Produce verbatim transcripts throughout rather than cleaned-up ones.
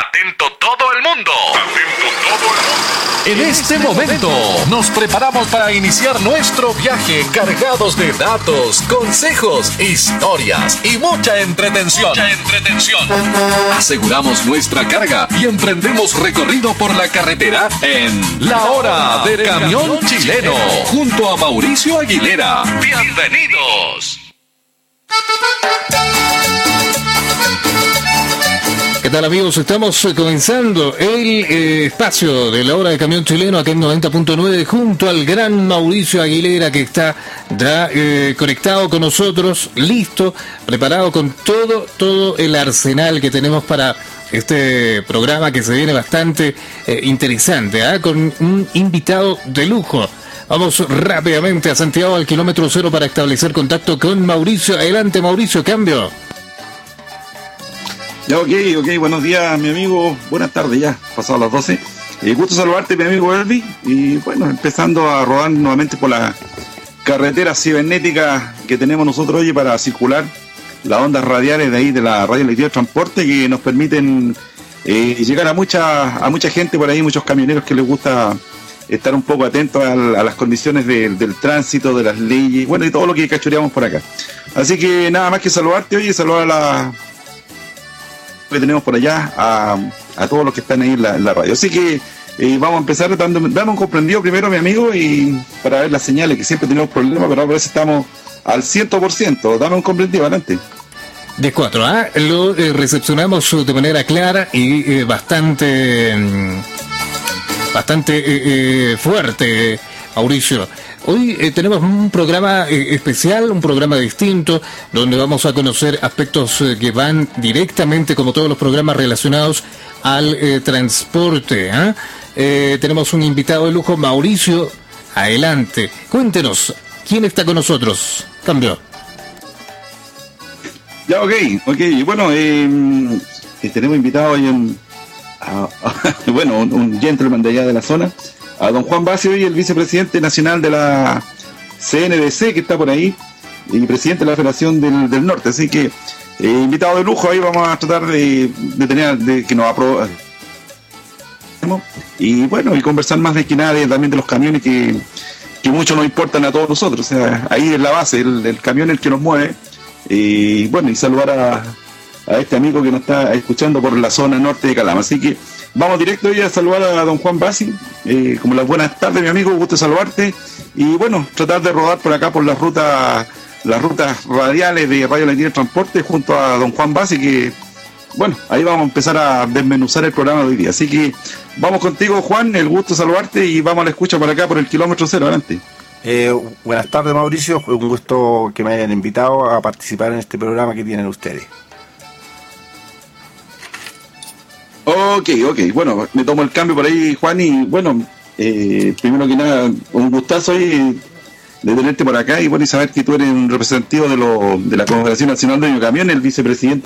Atento todo el mundo. Atento todo el mundo. En este momento nos preparamos para iniciar nuestro viaje cargados de datos, consejos, historias y mucha entretención. Mucha entretención. Aseguramos nuestra carga y emprendemos recorrido por la carretera en La Hora del Camión Chileno junto a Mauricio Aguilera. Bienvenidos. ¿Qué tal, amigos? Estamos comenzando el eh, espacio de La Hora del Camión Chileno acá en noventa punto nueve junto al gran Mauricio Aguilera, que está ya eh, conectado con nosotros, listo, preparado con todo, todo el arsenal que tenemos para este programa que se viene bastante eh, interesante, ¿eh? Con un invitado de lujo. Vamos rápidamente a Santiago al kilómetro cero para establecer contacto con Mauricio. Adelante, Mauricio, cambio. Ya, ok, ok, buenos días, mi amigo, buenas tardes ya, pasado las doce. Eh, gusto saludarte, mi amigo Elvi, y bueno, empezando a rodar nuevamente por la carretera cibernética que tenemos nosotros hoy para circular las ondas radiales de ahí de la radio electricidad de transporte que nos permiten eh, llegar a mucha a mucha gente por ahí, muchos camioneros que les gusta estar un poco atentos a, a las condiciones de, del tránsito, de las leyes, bueno, y todo lo que cachureamos por acá. Así que nada más que saludarte hoy y saludar a la que tenemos por allá, a, a todos los que están ahí en la, en la radio. Así que eh, vamos a empezar dando, dando un comprendido primero, mi amigo, y para ver las señales, que siempre tenemos problemas, pero a veces estamos al cien por ciento. Dame un comprendido, adelante. De cuatro, ¿ah? ¿eh? Lo eh, recepcionamos de manera clara y eh, bastante, bastante eh, eh, fuerte, Mauricio. Hoy eh, tenemos un programa eh, especial, un programa distinto, donde vamos a conocer aspectos eh, que van directamente, como todos los programas relacionados al eh, transporte. ¿eh? Eh, tenemos un invitado de lujo, Mauricio. Adelante, cuéntenos, ¿quién está con nosotros? Cambio. Ya, ok, ok. Bueno, eh, tenemos invitado hoy un, a, a, bueno, un, un gentleman de allá de la zona, a don Juan Bassi, hoy el vicepresidente nacional de la C N D C, que está por ahí, y presidente de la Federación del, del Norte. Así que, eh, invitado de lujo, ahí vamos a tratar de, de tener, de que nos apruebe. Y bueno, y conversar más de que nada, también de los camiones que, que mucho nos importan a todos nosotros. O sea, ahí es la base, el, el camión es el que nos mueve. Y bueno, y saludar a, a este amigo que nos está escuchando por la zona norte de Calama. Así que vamos directo hoy a saludar a don Juan Bassi. Eh, como las buenas tardes, mi amigo, gusto saludarte. Y bueno, tratar de rodar por acá por las rutas las rutas radiales de Radio Electricidad de Transporte junto a don Juan Bassi, que bueno, ahí vamos a empezar a desmenuzar el programa de hoy día. Así que vamos contigo, Juan, el gusto saludarte y vamos a la escucha por acá por el kilómetro cero, adelante. Eh, buenas tardes, Mauricio, un gusto que me hayan invitado a participar en este programa que tienen ustedes. Ok, ok, bueno, me tomo el cambio por ahí, Juan, y bueno, eh, primero que nada, un gustazo hoy de tenerte por acá y bueno, y saber que tú eres un representativo de, lo, de la Confederación Nacional de Camiones, el vicepresidente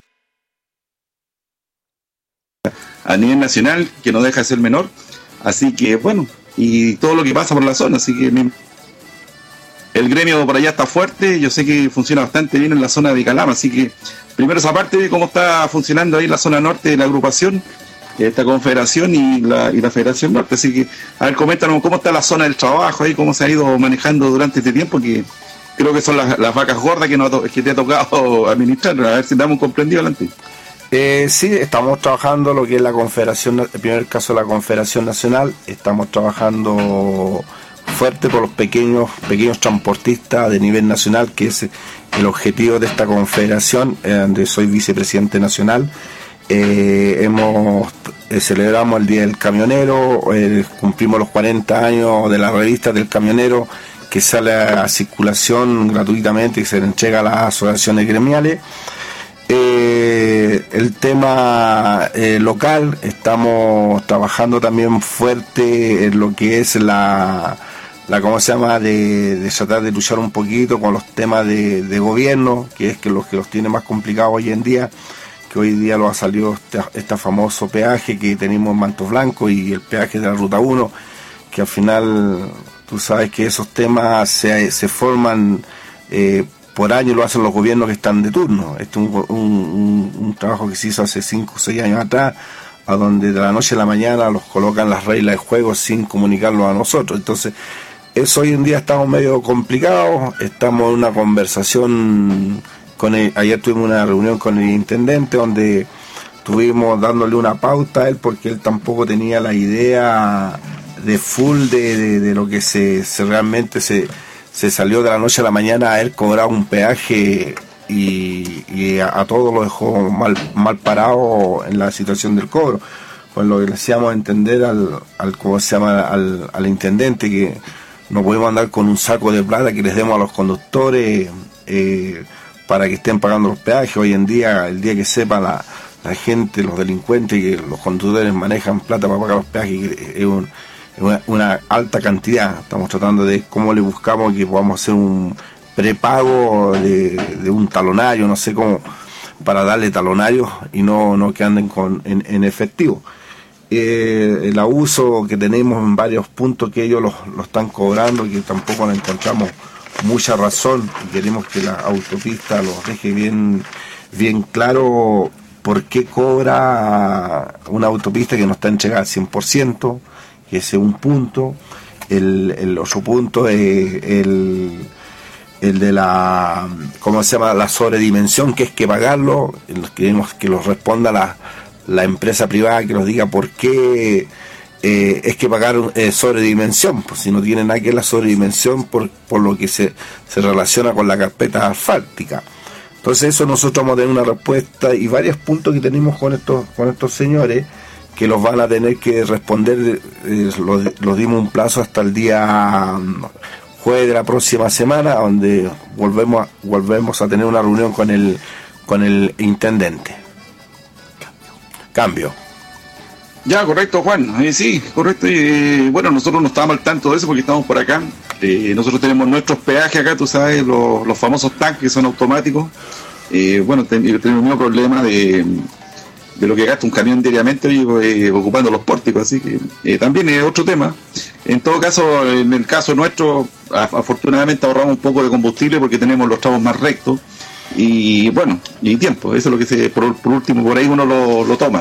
a nivel nacional, que no deja de ser menor, así que bueno, y todo lo que pasa por la zona, así que me, el gremio por allá está fuerte, yo sé que funciona bastante bien en la zona de Calama, así que primero esa parte de cómo está funcionando ahí la zona norte de la agrupación, esta confederación y la, y la Federación Norte. Así que, a ver, coméntanos cómo está la zona del trabajo ahí, cómo se ha ido manejando durante este tiempo, que creo que son las, las vacas gordas que, no, que te ha tocado administrar. A ver si damos un comprendido adelante. Eh, sí, estamos trabajando lo que es la Confederación, el primer caso de la Confederación Nacional, estamos trabajando fuerte por los pequeños pequeños transportistas de nivel nacional, que es el objetivo de esta confederación, eh, donde soy vicepresidente nacional. Eh, hemos eh, celebramos el Día del Camionero, eh, cumplimos los cuarenta años de la revista del camionero, que sale a circulación gratuitamente y se le entrega a las asociaciones gremiales. Eh, el tema eh, local, estamos trabajando también fuerte en lo que es la, la ¿cómo se llama? De, de tratar de luchar un poquito con los temas de, de gobierno, que es que los que los tiene más complicados hoy en día, que hoy día lo ha salido este, este famoso peaje que tenemos en Mantos Blancos y el peaje de la Ruta uno, que al final tú sabes que esos temas se, se forman eh, por año, lo hacen los gobiernos que están de turno. Este es un, un, un, un trabajo que se hizo hace cinco o seis años atrás, a donde de la noche a la mañana los colocan las reglas de juego sin comunicarlo a nosotros. Entonces, eso hoy en día estamos medio complicados, estamos en una conversación con el, ayer tuvimos una reunión con el intendente donde estuvimos dándole una pauta a él porque él tampoco tenía la idea de full de, de, de lo que se, se realmente se, se salió de la noche a la mañana a él cobrar un peaje y, y a, a todos lo dejó mal, mal parado en la situación del cobro. Pues lo que le hacíamos entender al, al ¿cómo se llama? Al, al intendente que no podemos andar con un saco de plata que les demos a los conductores eh, para que estén pagando los peajes. Hoy en día, el día que sepa la, la gente, los delincuentes, que los conductores manejan plata para pagar los peajes, es un, una, una alta cantidad. Estamos tratando de cómo le buscamos que podamos hacer un prepago de, de un talonario, no sé cómo, para darle talonarios y no, no que anden con, en, en efectivo. Eh, el abuso que tenemos en varios puntos que ellos lo, lo están cobrando y que tampoco le encontramos mucha razón y queremos que la autopista los deje bien, bien claro por qué cobra una autopista que no está entregada al cien por ciento, que ese es un punto. El, el otro punto es el, el de la, ¿cómo se llama? La sobredimensión, que es que pagarlo. Queremos que los responda la, la empresa privada, que nos diga por qué eh, es que pagar eh, sobredimensión, pues si no tiene nada que ver la sobredimensión por, por lo que se, se relaciona con la carpeta asfáltica. Entonces eso nosotros vamos a tener una respuesta y varios puntos que tenemos con estos, con estos señores que los van a tener que responder. Eh, los, los dimos un plazo hasta el día jueves de la próxima semana, donde volvemos a, volvemos a tener una reunión con el, con el intendente. Cambio. Ya, correcto, Juan. Eh, sí, correcto. Eh, bueno, nosotros no estábamos al tanto de eso porque estamos por acá. Eh, nosotros tenemos nuestros peajes acá, tú sabes, los, los famosos tanques que son automáticos. Eh, bueno, ten, tenemos el mismo problema de, de lo que gasta un camión diariamente eh, ocupando los pórticos, así que eh, también es otro tema. En todo caso, en el caso nuestro, afortunadamente ahorramos un poco de combustible porque tenemos los tramos más rectos y bueno, y tiempo. Eso es lo que se, por, por último, por ahí uno lo, lo toma.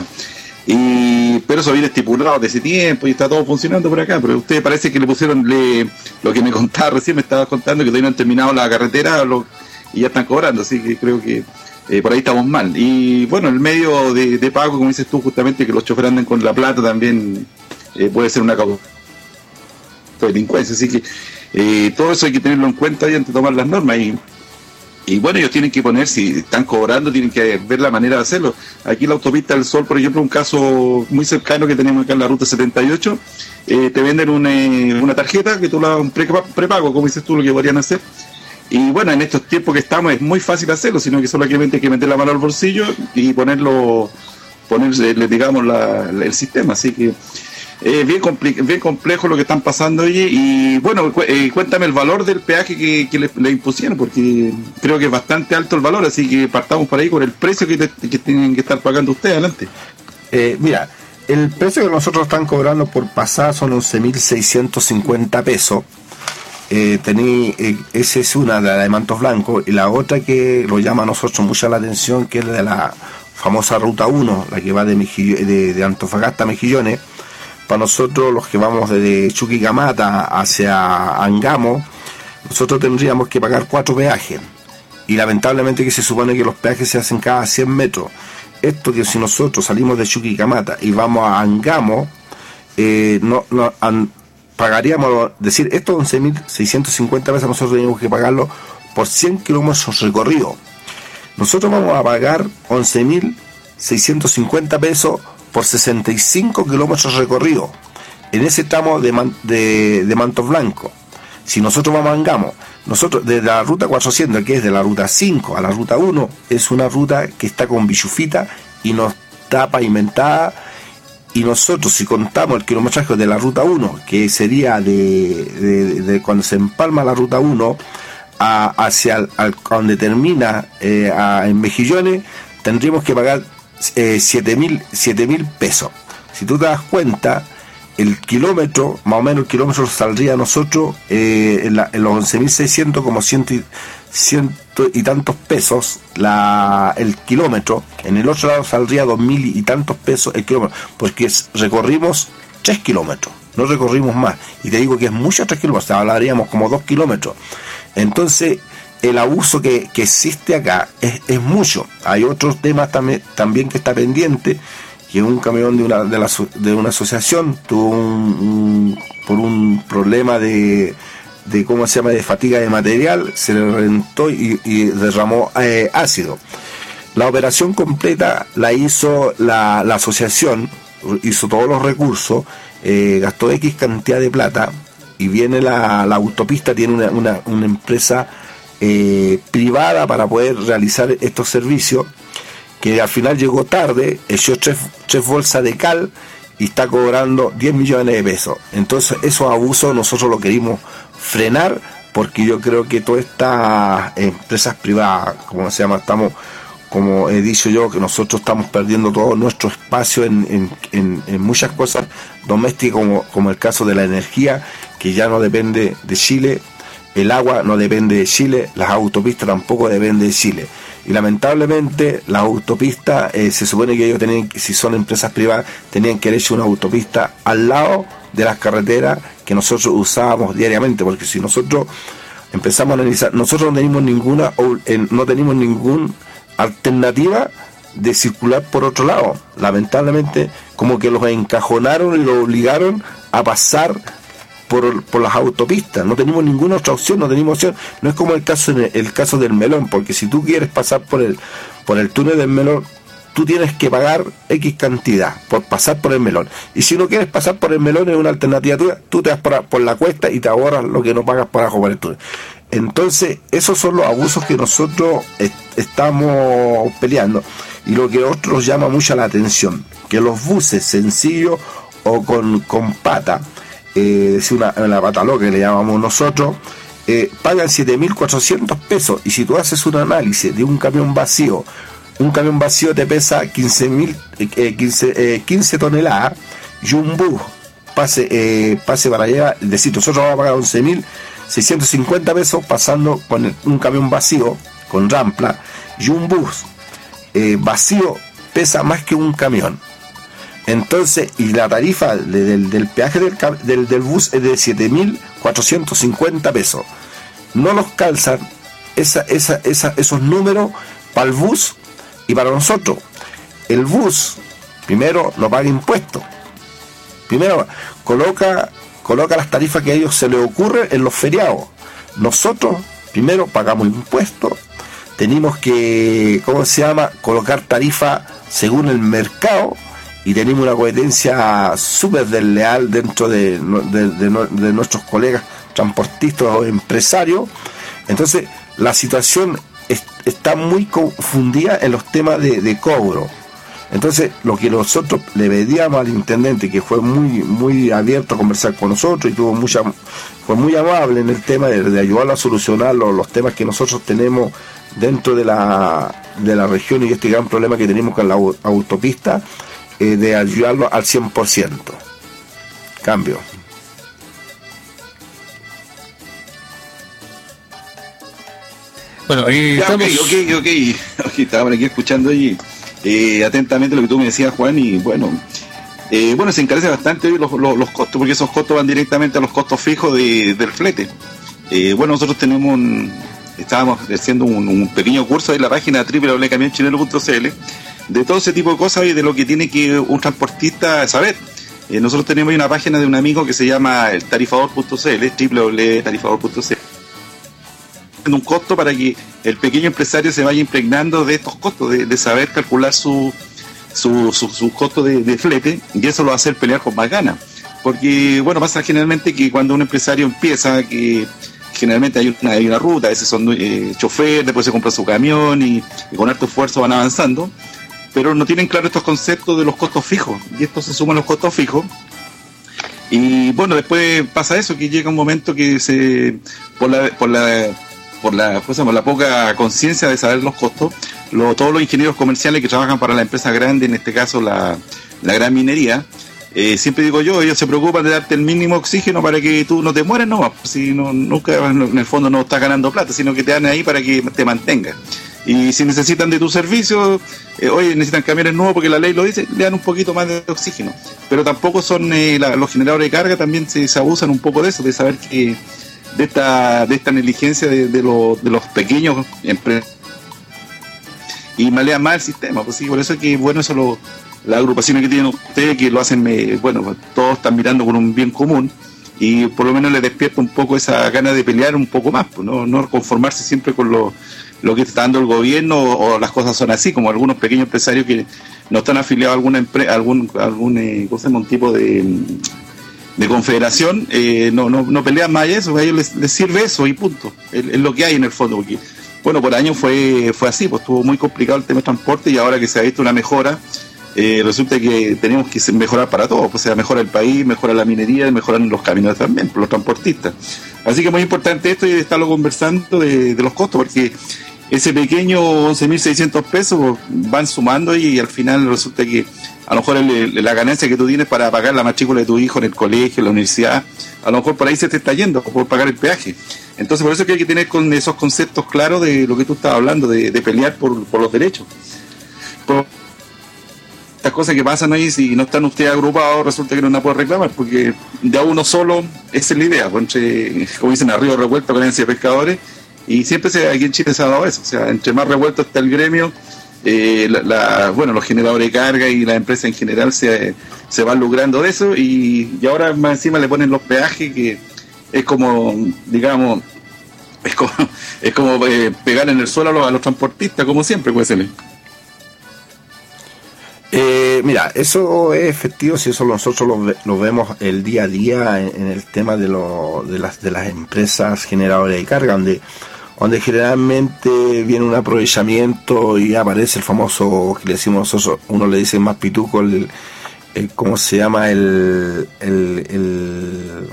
Y pero eso viene estipulado de ese tiempo y está todo funcionando por acá. Pero usted parece que le pusieron le, lo que me contaba recién, me estaba contando que todavía no han terminado la carretera lo, y ya están cobrando, así que creo que eh, por ahí estamos mal. Y bueno, el medio de, de pago, como dices tú, justamente que los choferes anden con la plata también eh, puede ser una causa de delincuencia, así que eh, todo eso hay que tenerlo en cuenta y antes de tomar las normas. Y Y bueno, ellos tienen que poner, si están cobrando, tienen que ver la manera de hacerlo. Aquí la autopista del Sol, por ejemplo, un caso muy cercano que tenemos acá en la ruta setenta y ocho, eh, te venden una, una tarjeta que tú la un prepago, como dices tú, lo que podrían hacer. Y bueno, en estos tiempos que estamos es muy fácil hacerlo, sino que solamente hay que meter la mano al bolsillo y ponerlo, ponerle, digamos, la, el sistema. Así que es eh, bien, bien complejo lo que están pasando, oye, y bueno, cu eh, cuéntame el valor del peaje que, que le, le impusieron, porque creo que es bastante alto el valor, así que partamos por ahí con el precio que, te, que tienen que estar pagando ustedes. Adelante. Eh, mira, el precio que nosotros están cobrando por pasar son once mil seiscientos cincuenta pesos. Eh, tení, eh, esa es una, de la de Mantos Blancos, y la otra que lo llama a nosotros mucho la atención, que es de la famosa Ruta uno, la que va de, de, de Antofagasta a Mejillones. Para nosotros, los que vamos desde Chuquicamata hacia Angamo, nosotros tendríamos que pagar cuatro peajes. Y lamentablemente que se supone que los peajes se hacen cada cien metros. Esto que si nosotros salimos de Chuquicamata y vamos a Angamo, eh, no, no an, pagaríamos, decir, estos once mil seiscientos cincuenta pesos nosotros tenemos que pagarlo por cien kilómetros recorridos. Nosotros vamos a pagar once mil seiscientos cincuenta pesos por sesenta y cinco kilómetros recorridos en ese tramo de, man, de, de Mantos Blancos. Si nosotros vamos a Angamo, nosotros de la ruta cuatrocientos, que es de la ruta cinco a la ruta uno, es una ruta que está con bichufita y no está pavimentada, y nosotros si contamos el kilometraje de la ruta uno, que sería de, de, de cuando se empalma la ruta uno a, hacia el, al, donde termina eh, a, en Mejillones, tendríamos que pagar Eh, siete mil pesos. Si tú te das cuenta, el kilómetro, más o menos el kilómetro saldría a nosotros eh, en, la, en los once mil seiscientos como ciento y, ciento y tantos pesos la, el kilómetro. En el otro lado saldría dos mil y tantos pesos el kilómetro, porque es, recorrimos tres kilómetros, no recorrimos más. Y te digo que es mucho tres kilómetros, hablaríamos como dos kilómetros. Entonces, el abuso que, que existe acá es, es mucho. Hay otros temas también, también que está pendiente, que un camión de una de, la, de una asociación tuvo un, un, por un problema de, de cómo se llama de fatiga de material, se le reventó y, y derramó eh, ácido. La operación completa la hizo la, la asociación, hizo todos los recursos, eh, gastó X cantidad de plata, y viene la, la autopista, tiene una, una, una empresa eh, privada para poder realizar estos servicios, que al final llegó tarde, echó tres, tres bolsas de cal y está cobrando diez millones de pesos. Entonces esos abusos nosotros lo queremos frenar, porque yo creo que todas estas empresas privadas, como se llama, estamos, como he dicho yo, que nosotros estamos perdiendo todo nuestro espacio en, en, en, en muchas cosas domésticas, como, como el caso de la energía, que ya no depende de Chile, el agua no depende de Chile, las autopistas tampoco dependen de Chile. Y lamentablemente las autopistas, eh, se supone que ellos tenían, si son empresas privadas, tenían que haber hecho una autopista al lado de las carreteras que nosotros usábamos diariamente, porque si nosotros empezamos a analizar, nosotros no tenemos ninguna, no tenemos ninguna alternativa de circular por otro lado. Lamentablemente, como que los encajonaron y los obligaron a pasar por, por las autopistas. No tenemos ninguna otra opción, no tenemos opción. No es como el caso el, el caso del Melón, porque si tú quieres pasar por el por el túnel del Melón, tú tienes que pagar X cantidad por pasar por el Melón. Y si no quieres pasar por el Melón, es una alternativa tuya, tú te vas por, por la cuesta y te ahorras lo que no pagas por abajo por el túnel. Entonces, esos son los abusos que nosotros est estamos peleando. Y lo que a otros llama mucho la atención, que los buses sencillos o con, con pata, eh, es una, la pata loca que le llamamos nosotros, eh, pagan siete mil cuatrocientos pesos. Y si tú haces un análisis de un camión vacío, un camión vacío te pesa quince, mil, eh, quince, eh, quince toneladas, y un bus pase, eh, pase para allá, es decir, nosotros vamos a pagar once mil seiscientos cincuenta pesos pasando con el, un camión vacío con rampla, y un bus eh, vacío pesa más que un camión. Entonces, y la tarifa de, del, del peaje del, del, del bus es de siete mil cuatrocientos cincuenta pesos. No nos calzan esa, esa, esa, esos números para el bus y para nosotros. El bus primero no paga impuestos, primero coloca coloca las tarifas que a ellos se les ocurre en los feriados. Nosotros primero pagamos impuestos, tenemos que, ¿cómo se llama?, colocar tarifas según el mercado, y tenemos una competencia súper desleal dentro de, de, de, de nuestros colegas transportistas o empresarios. Entonces la situación es, está muy confundida en los temas de, de cobro. Entonces, lo que nosotros le pedíamos al intendente, que fue muy muy abierto a conversar con nosotros y tuvo mucha fue muy amable en el tema de, de ayudarlo a solucionar los, los temas que nosotros tenemos dentro de la de la región, y este gran problema que tenemos con la autopista, eh, de ayudarlo al cien por ciento. Cambio. Bueno, y ya, estamos... ok, ok, ok, ok, estaba por aquí escuchando y Eh, atentamente lo que tú me decías, Juan, y bueno, eh, bueno, se encarece bastante los, los, los costos, porque esos costos van directamente a los costos fijos de, del flete. Eh, bueno, nosotros tenemos un, estábamos haciendo un, un pequeño curso en la página doble u doble u doble u punto camión chinelo punto c l de todo ese tipo de cosas y de lo que tiene que un transportista saber. Eh, nosotros tenemos una página de un amigo que se llama el tarifador punto c l, doble u doble u doble u punto tarifador punto c l, un costo para que el pequeño empresario se vaya impregnando de estos costos, de, de saber calcular su su, su, su costo de, de flete, y eso lo va a hacer pelear con más ganas, porque bueno, pasa generalmente que cuando un empresario empieza, que generalmente hay una, hay una ruta, a veces son eh, chofer, después se compra su camión y, y con harto esfuerzo van avanzando, pero no tienen claro estos conceptos de los costos fijos, y estos se suman los costos fijos. Y bueno, después pasa eso, que llega un momento que se por la por la por la, pues, por la poca conciencia de saber los costos, lo, todos los ingenieros comerciales que trabajan para la empresa grande, en este caso la, la gran minería, eh, siempre digo yo, ellos se preocupan de darte el mínimo oxígeno para que tú no te mueras, no, si no, nunca en el fondo no estás ganando plata, sino que te dan ahí para que te mantengas. Y si necesitan de tu servicio, eh, oye, necesitan camiones nuevos porque la ley lo dice, le dan un poquito más de oxígeno. Pero tampoco son eh, la, los generadores de carga, también se, se abusan un poco de eso, de saber que de esta de esta negligencia de, de, lo, de los pequeños empresarios. Y malean más el sistema, pues sí, por eso es que bueno, eso lo, las agrupaciones que tienen ustedes, que lo hacen, eh, bueno, todos están mirando con un bien común, y por lo menos les despierta un poco esa gana de pelear un poco más, pues no, no conformarse siempre con lo, lo que está dando el gobierno, o, o las cosas son así, como algunos pequeños empresarios que no están afiliados a alguna empresa, algún, algún eh, cosa, un tipo de, de confederación, eh, no, no, no pelean más eso, a ellos les, les sirve eso y punto, es, es lo que hay en el fondo, porque bueno, por años fue fue así, pues estuvo muy complicado el tema de transporte, y ahora que se ha visto una mejora, eh, resulta que tenemos que mejorar para todos, pues, o sea, mejora el país, mejora la minería, mejoran los caminos también, los transportistas. Así que es muy importante esto y estarlo conversando de, de los costos, porque ese pequeño once mil seiscientos pesos van sumando, y al final resulta que a lo mejor el, la ganancia que tú tienes para pagar la matrícula de tu hijo en el colegio, en la universidad, a lo mejor por ahí se te está yendo, por pagar el peaje. Entonces por eso es que hay que tener con esos conceptos claros de lo que tú estabas hablando, de, de pelear por, por los derechos. Por estas cosas que pasan ahí, si no están ustedes agrupados, resulta que no la puede reclamar, porque de a uno solo, esa es la idea, pues entre, como dicen, a río revuelto con herencia de pescadores, y siempre se, aquí en Chile se ha dado eso, o sea, entre más revuelto está el gremio, eh, la, la, bueno, los generadores de carga y las empresas en general se, se van lucrando de eso, y, y ahora más encima le ponen los peajes, que es como, digamos, es como, es como eh, pegar en el suelo a los, a los transportistas, como siempre, puede ser. Eh, mira, eso es efectivo, si eso nosotros lo, lo vemos el día a día en, en el tema de, lo, de, las, de las empresas generadoras de carga, donde donde generalmente viene un aprovechamiento y aparece el famoso, que le decimos nosotros, uno le dice más pituco, el, el ¿cómo se llama? El, el, el,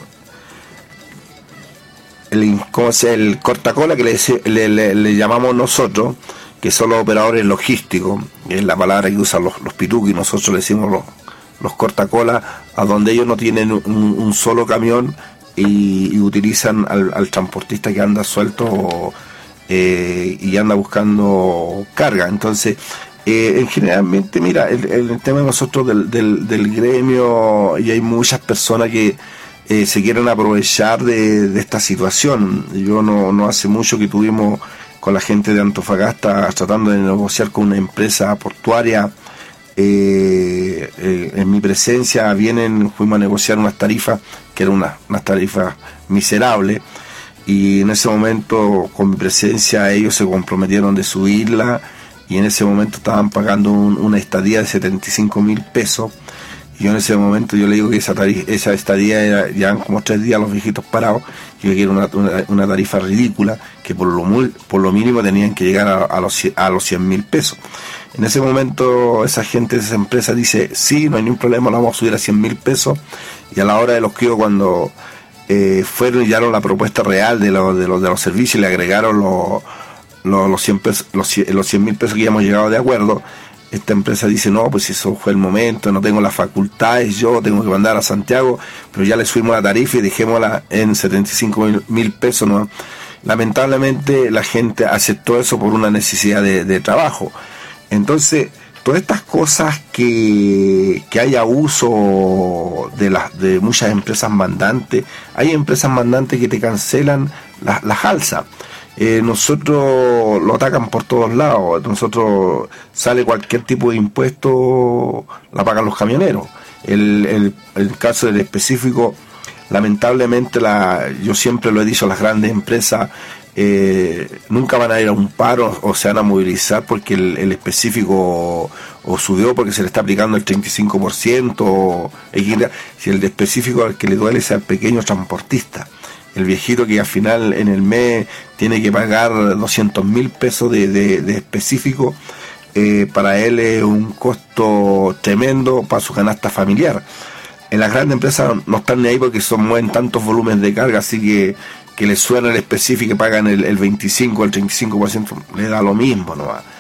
el, ¿cómo se llama? El cortacola, que le, le, le, le llamamos nosotros, que son los operadores logísticos, que es la palabra que usan los, los pitucos, y nosotros le decimos los, los cortacolas, a donde ellos no tienen un, un solo camión, Y, y utilizan al, al transportista que anda suelto eh, y anda buscando carga. Entonces, eh, generalmente, mira, el, el tema de nosotros del, del, del gremio, y hay muchas personas que eh, se quieren aprovechar de, de esta situación. Yo no, no hace mucho que tuvimos con la gente de Antofagasta tratando de negociar con una empresa portuaria. Eh, eh, en mi presencia vienen, fuimos a negociar unas tarifas que eran unas, unas tarifas miserables, y en ese momento con mi presencia ellos se comprometieron de subirla, y en ese momento estaban pagando un, una estadía de setenta y cinco mil pesos, y yo en ese momento yo le digo que esa tarifa, esa estadía era, llevan como tres días los viejitos parados, y yo quiero una, una, una tarifa ridícula, que por lo, muy, por lo mínimo tenían que llegar a, a los a los cien mil pesos. En ese momento esa gente de esa empresa dice, sí, no hay ningún problema, lo vamos a subir a cien mil pesos, y a la hora de los que cuando eh, fueron y dieron la propuesta real de, lo, de, los, de los servicios, y le agregaron los, los, los cien pesos, los, los cien mil pesos que ya hemos llegado de acuerdo, esta empresa dice, no, pues eso fue el momento, no tengo las facultades, yo tengo que mandar a Santiago, pero ya le subimos la tarifa y dejémosla en setenta y cinco mil pesos, ¿no? Lamentablemente la gente aceptó eso por una necesidad de, de trabajo. Entonces, todas estas cosas que, que hay abuso de las de muchas empresas mandantes, hay empresas mandantes que te cancelan las la alzas. Eh, nosotros lo atacan por todos lados. Nosotros sale cualquier tipo de impuesto, la pagan los camioneros. El, el, el caso del específico, lamentablemente, la, yo siempre lo he dicho, las grandes empresas eh, nunca van a ir a un paro o se van a movilizar porque el, el específico o, o subió porque se le está aplicando el treinta y cinco por ciento, o, si el de específico al que le duele es al pequeño transportista, el viejito que al final en el mes tiene que pagar doscientos mil pesos de, de, de específico. Eh, para él es un costo tremendo para su canasta familiar. En las grandes empresas no están ni ahí porque son, mueven tantos volúmenes de carga, así que que les suena el específico y pagan el, el veinticinco, el treinta y cinco por ciento, le da lo mismo, ¿no?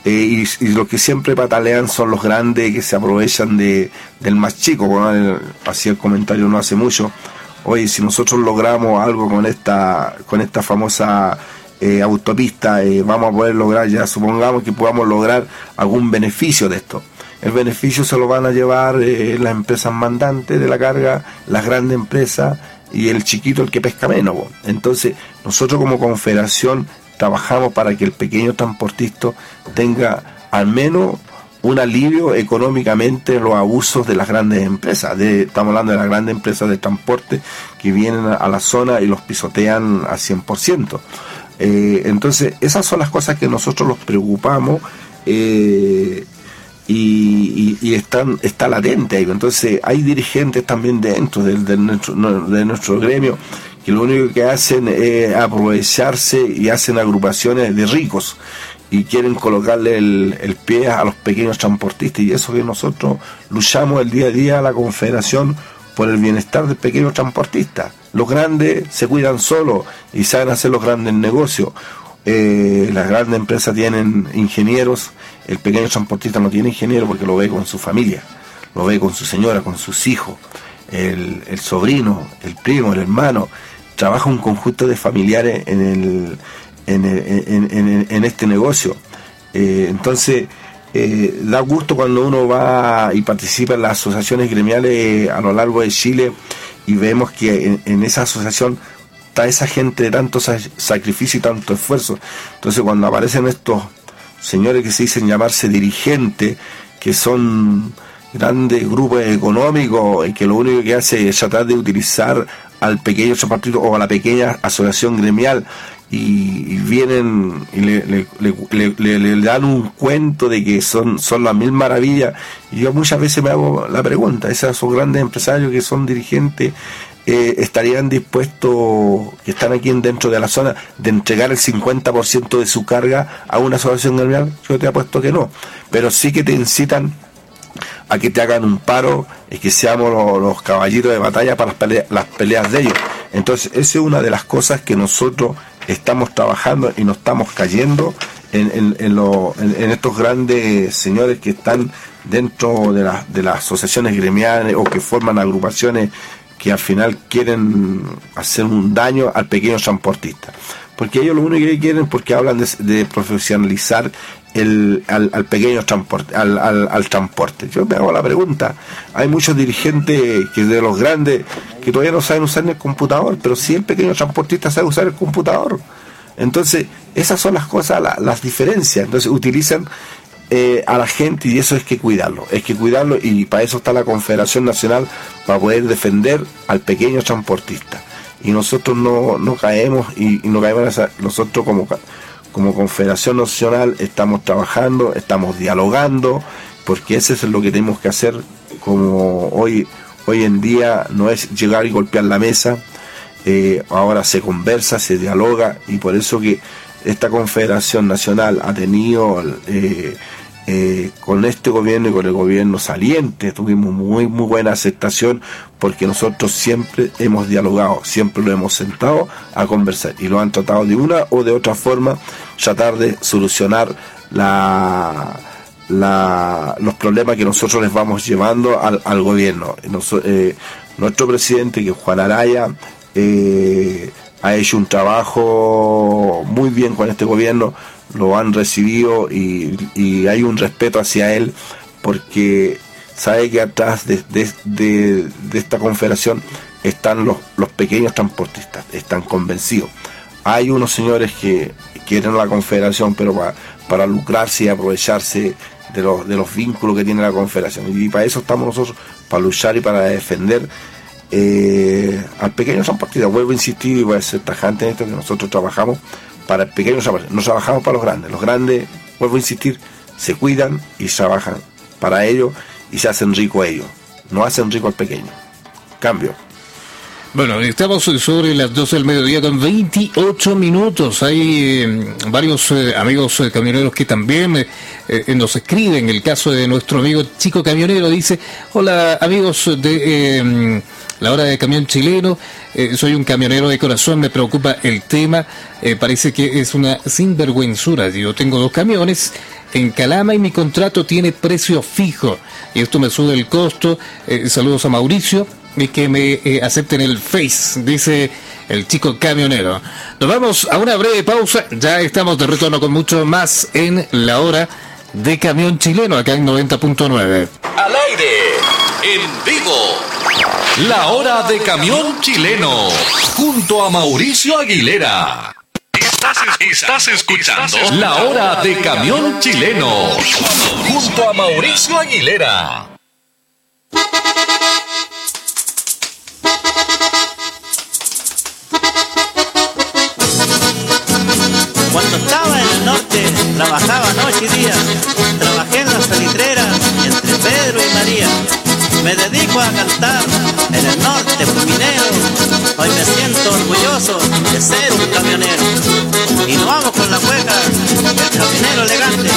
eh, y, y los que siempre patalean son los grandes que se aprovechan de del más chico. Bueno, hacía el comentario no hace mucho, oye, si nosotros logramos algo con esta con esta famosa eh, autopista, eh, vamos a poder lograr, ya supongamos que podamos lograr algún beneficio de esto. El beneficio se lo van a llevar eh, las empresas mandantes de la carga, las grandes empresas, y el chiquito el que pesca menos. Entonces nosotros como confederación trabajamos para que el pequeño transportista tenga al menos un alivio económicamente en los abusos de las grandes empresas. De, estamos hablando de las grandes empresas de transporte que vienen a, a la zona y los pisotean al cien por ciento. Eh, entonces esas son las cosas que nosotros nos preocupamos, eh, Y, y, y están, está latente ahí. Entonces hay dirigentes también dentro de, de, nuestro, de nuestro gremio que lo único que hacen es aprovecharse y hacen agrupaciones de ricos y quieren colocarle el, el pie a los pequeños transportistas, y eso que nosotros luchamos el día a día a la confederación por el bienestar del pequeño transportista. Los grandes se cuidan solos y saben hacer los grandes negocios. Eh, las grandes empresas tienen ingenieros, el pequeño transportista no tiene ingeniero porque lo ve con su familia, lo ve con su señora, con sus hijos, el, el sobrino, el primo, el hermano, trabaja un conjunto de familiares en, el, en, el, en, en, en este negocio. Eh, entonces eh, da gusto cuando uno va y participa en las asociaciones gremiales a lo largo de Chile y vemos que en, en esa asociación esa gente de tanto sacrificio y tanto esfuerzo. Entonces cuando aparecen estos señores que se dicen llamarse dirigentes, que son grandes grupos económicos y que lo único que hace es tratar de utilizar al pequeño partido o a la pequeña asociación gremial, y, y vienen y le, le, le, le, le, le dan un cuento de que son, son las mil maravillas, y yo muchas veces me hago la pregunta, esos grandes empresarios que son dirigentes, Eh, estarían dispuestos, que están aquí dentro de la zona, de entregar el cincuenta por ciento de su carga a una asociación gremial? Yo te apuesto que no, pero sí que te incitan a que te hagan un paro y que seamos los, los caballitos de batalla para las peleas, las peleas de ellos. Entonces esa es una de las cosas que nosotros estamos trabajando y no estamos cayendo en, en, en, lo, en, en estos grandes señores que están dentro de, la, de las asociaciones gremiales o que forman agrupaciones que al final quieren hacer un daño al pequeño transportista, porque ellos lo único que quieren, porque hablan de, de profesionalizar el, al, al pequeño transporte, al, al, al transporte. Yo me hago la pregunta, hay muchos dirigentes que de los grandes que todavía no saben usar el computador, pero sí el pequeño transportista sabe usar el computador. Entonces esas son las cosas, la, las diferencias. Entonces utilizan Eh, a la gente, y eso es que cuidarlo, es que cuidarlo, y para eso está la Confederación Nacional, para poder defender al pequeño transportista. Y nosotros no, no caemos, y, y no caemos en esa, nosotros como, como Confederación Nacional estamos trabajando, estamos dialogando, porque eso es lo que tenemos que hacer. Como hoy, hoy en día no es llegar y golpear la mesa, eh, ahora se conversa, se dialoga, y por eso que esta Confederación Nacional ha tenido eh, eh, con este gobierno y con el gobierno saliente, tuvimos muy muy buena aceptación, porque nosotros siempre hemos dialogado, siempre lo hemos sentado a conversar, y lo han tratado de una o de otra forma, tratar de solucionar la, la, los problemas que nosotros les vamos llevando al, al gobierno. Nos, eh, nuestro presidente, que es Juan Araya, eh, ha hecho un trabajo muy bien con este gobierno, lo han recibido, y, y hay un respeto hacia él, porque sabe que atrás de, de, de, de esta confederación están los, los pequeños transportistas, están convencidos. Hay unos señores que quieren la confederación, pero para, para lucrarse y aprovecharse de los, de los vínculos que tiene la confederación, y para eso estamos nosotros, para luchar y para defender Eh, al pequeño transportista. Vuelvo a insistir y voy a ser tajante en esto, que nosotros trabajamos para el pequeño transportista, no trabajamos para los grandes. Los grandes, vuelvo a insistir, se cuidan y trabajan para ellos y se hacen rico ellos, no hacen rico al pequeño. Cambio. Bueno, estamos sobre las doce del mediodía con veintiocho minutos. Hay eh, varios eh, amigos eh, camioneros que también eh, eh, nos escriben. El caso de nuestro amigo Chico Camionero dice: hola amigos de eh, la hora de camión chileno. Eh, soy un camionero de corazón, me preocupa el tema. Eh, parece que es una sinvergüenzura. Yo tengo dos camiones en Calama y mi contrato tiene precio fijo. Y esto me sube el costo. Eh, saludos a Mauricio y que me eh, acepten el Face, dice el chico camionero. Nos vamos a una breve pausa. Ya estamos de retorno con mucho más en la hora de camión chileno, acá en noventa punto nueve. Al aire, en vivo, la hora de camión chileno, junto a Mauricio Aguilera. Estás, estás escuchando la hora de camión chileno, junto a Mauricio Aguilera. Cuando estaba en el norte, trabajaba noche y día. Trabajé en las salitreras, entre Pedro y María. Me dedico a cantar en el norte minero. Hoy me siento orgulloso de ser un camionero. Y nos vamos con la cueca, el camionero elegante.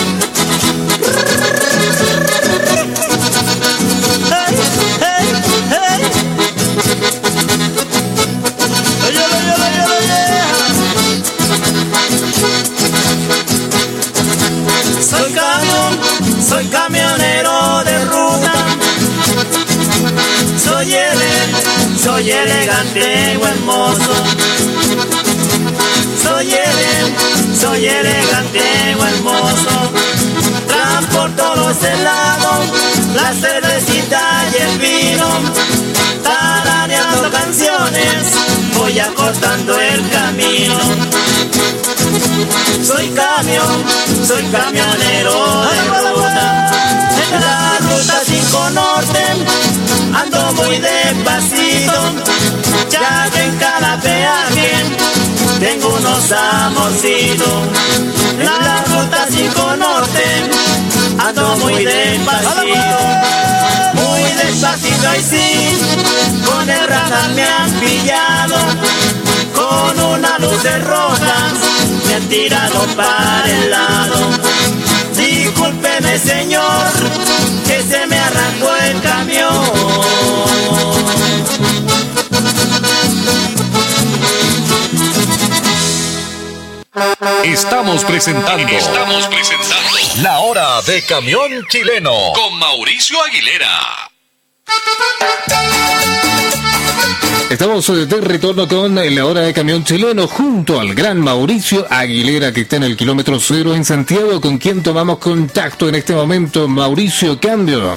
¡Hey, hey, hey! ¡Oye, oye, oye, oye! Soy camión, soy camionero de ruta. Soy ele, soy elegante, buen mozo. Soy ele, soy elegante, buen mozo. Transporto los helados, la cervecita y el vino. Tarareando canciones, voy acortando el camino. Soy camión, soy camionero de ruta. En la ruta cinco norte ando muy despacito, ya que en cada peaje tengo unos amorcitos. En la ruta cinco norte ando muy despacito, muy despacito y sí, con el radar me han pillado, con una luz de roja me han tirado para el lado. Discúlpeme señor, que se me arrancó el camión. Estamos presentando, Estamos presentando la hora de camión chileno con Mauricio Aguilera. Estamos de retorno con la hora de camión chileno junto al gran Mauricio Aguilera, que está en el kilómetro cero en Santiago, con quien tomamos contacto en este momento. Mauricio, cambio.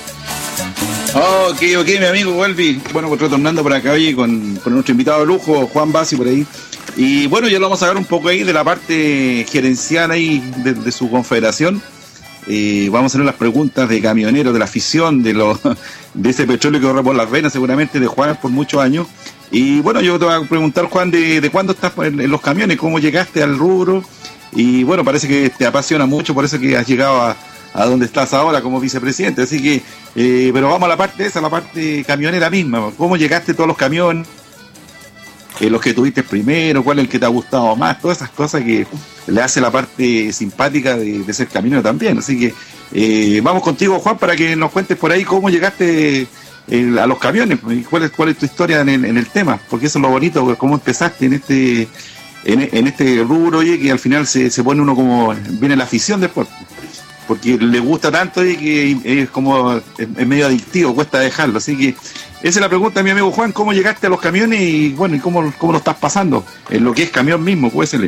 Ok, ok, mi amigo Welby. Bueno, pues retornando por acá hoy con, con nuestro invitado de lujo, Juan Bassi, por ahí. Y bueno, ya lo vamos a ver un poco ahí de la parte gerencial ahí de, de su confederación. Eh, vamos a hacer las preguntas de camioneros, de la afición, de los de ese petróleo que corre por las venas seguramente de Juan por muchos años. Y bueno, yo te voy a preguntar, Juan, de, de cuándo estás en, en los camiones, cómo llegaste al rubro. Y bueno, parece que te apasiona mucho, por eso que has llegado a, a donde estás ahora como vicepresidente. Así que, eh, pero vamos a la parte esa, la parte camionera misma. ¿Cómo llegaste a todos los camiones? Eh, los que tuviste primero, cuál es el que te ha gustado más, todas esas cosas que le hace la parte simpática de, de ser camionero también. Así que eh, vamos contigo, Juan, para que nos cuentes por ahí cómo llegaste eh, a los camiones y cuál es, cuál es tu historia en el, en el tema, porque eso es lo bonito, cómo empezaste en este en, en este rubro, oye, que al final se, se pone uno como, viene la afición después, porque le gusta tanto, oye, que es como, es, es medio adictivo, cuesta dejarlo. Así que esa es la pregunta de mi amigo Juan, ¿cómo llegaste a los camiones y bueno, y cómo, cómo lo estás pasando en lo que es camión mismo? Cuésele.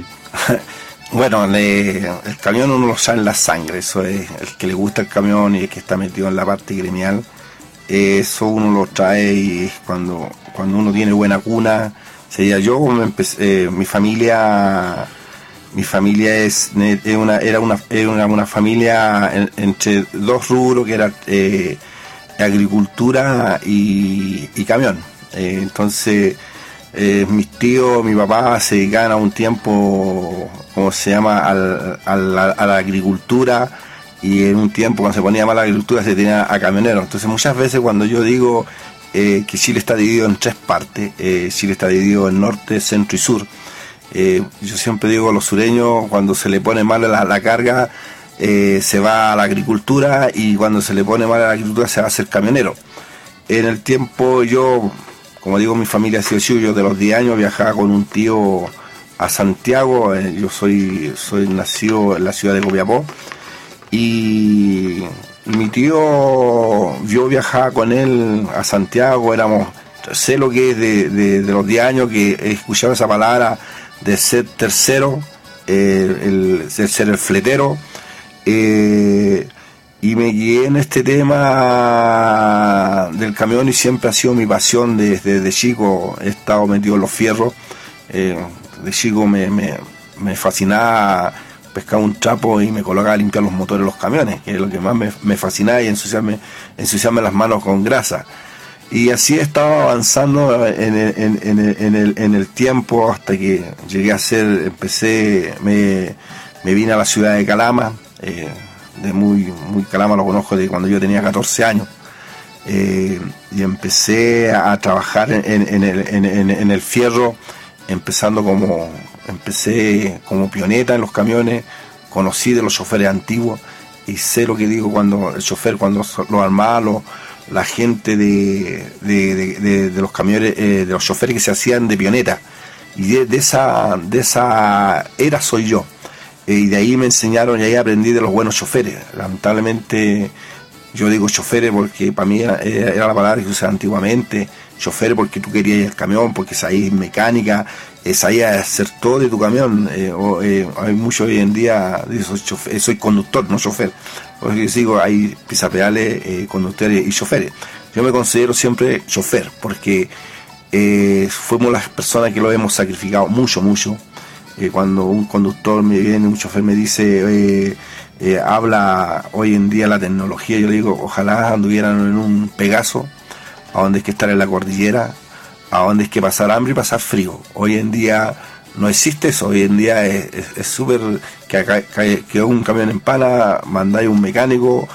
Bueno, le, el camión uno lo sabe en la sangre, eso es, el que le gusta el camión y el que está metido en la parte gremial, eso uno lo trae y es cuando, cuando uno tiene buena cuna. Sería yo, me empecé, eh, mi familia, mi familia es, es una, era una, era una, una familia en, entre dos rubros que era eh, agricultura y, y camión. Eh, entonces, eh, mis tíos, mi papá se dedicaban a un tiempo, como se llama, al, al, a la agricultura, y en un tiempo cuando se ponía mal la agricultura se tenía a camioneros. Entonces muchas veces cuando yo digo eh, que Chile está dividido en tres partes, eh, Chile está dividido en norte, centro y sur, eh, yo siempre digo a los sureños, cuando se le pone mal la, la carga, eh, se va a la agricultura, y cuando se le pone mal a la agricultura se va a hacer camionero. En el tiempo yo como digo, mi familia ha sido chico. Yo de los diez años viajaba con un tío a Santiago. Eh, yo soy, soy nacido en la ciudad de Copiapó. Y mi tío, yo viajaba con él a Santiago, éramos, sé lo que es de, de, de los diez años que he escuchado esa palabra de ser tercero, eh, el, de ser el fletero, eh, y me guié en este tema del camión y siempre ha sido mi pasión desde, desde chico. He estado metido en los fierros, eh, de chico me, me, me fascinaba pescar un trapo y me colocaba a limpiar los motores de los camiones, que es lo que más me, me fascinaba, y ensuciarme, ensuciarme las manos con grasa. Y así he estado avanzando en el, en, en, el, en, el, en el tiempo hasta que llegué a ser, empecé, me, me vine a la ciudad de Calama, eh, de muy, muy Calama lo conozco de cuando yo tenía catorce años, eh, y empecé a trabajar en, en, el, en, en, en el fierro, empezando como, empecé como pioneta en los camiones, conocí de los choferes antiguos y sé lo que digo cuando el chofer, cuando lo armaba, lo, la gente de, de, de, de, de los camiones, eh, de los choferes que se hacían de pioneta, y de, de esa de esa era soy yo, eh, y de ahí me enseñaron y ahí aprendí de los buenos choferes. Lamentablemente yo digo choferes porque para mí era, era la palabra que se usaba antiguamente, chofer porque tú querías ir al camión, porque sabías mecánica, eh, sabías hacer todo de tu camión. Eh, o, eh, hay mucho hoy en día, soy, chofer, soy conductor, no chofer, porque digo, hay pisapeales, eh, conductores y choferes. Yo me considero siempre chofer, porque eh, fuimos las personas que lo hemos sacrificado mucho, mucho. Eh, cuando un conductor me viene, un chofer me dice, eh, eh, habla hoy en día la tecnología, yo le digo, ojalá anduvieran en un Pegaso, a donde es que estar en la cordillera, a donde es que pasar hambre y pasar frío. Hoy en día no existe eso, hoy en día es súper que, que, que un camión en pana, mandáis un mecánico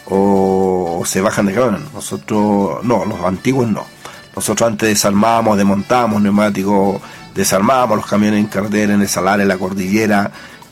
o, o se bajan de camión. Nosotros, no, los antiguos no. Nosotros antes desarmábamos, desmontábamos neumáticos, desarmábamos los camiones en carretera, en el salar, en la cordillera.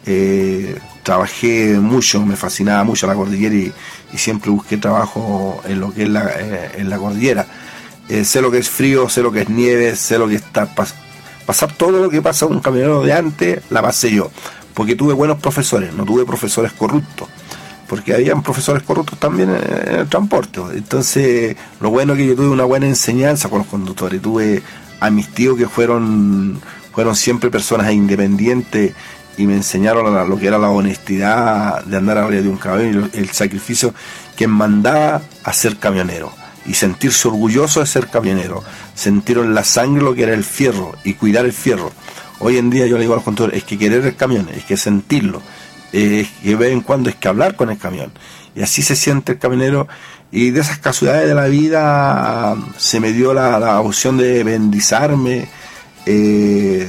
Eh, trabajé mucho, me fascinaba mucho la cordillera y, y siempre busqué trabajo en lo que es la, eh, en la cordillera. Eh, sé lo que es frío, sé lo que es nieve, sé lo que está pas, pasar todo lo que pasa un camionero de antes, la pasé yo, porque tuve buenos profesores, no tuve profesores corruptos, porque habían profesores corruptos también en, en el transporte. Entonces lo bueno es que yo tuve una buena enseñanza con los conductores, tuve a mis tíos que fueron fueron siempre personas independientes y me enseñaron lo que era la honestidad de andar arriba de un camión y el sacrificio que mandaba a ser camionero y sentirse orgulloso de ser camionero, sentir en la sangre lo que era el fierro y cuidar el fierro. Hoy en día yo le digo a los conductores, es que querer el camión, es que sentirlo, es que de vez en cuando es que hablar con el camión, y así se siente el camionero. Y de esas casualidades de la vida se me dio la, la opción de bendizarme, eh,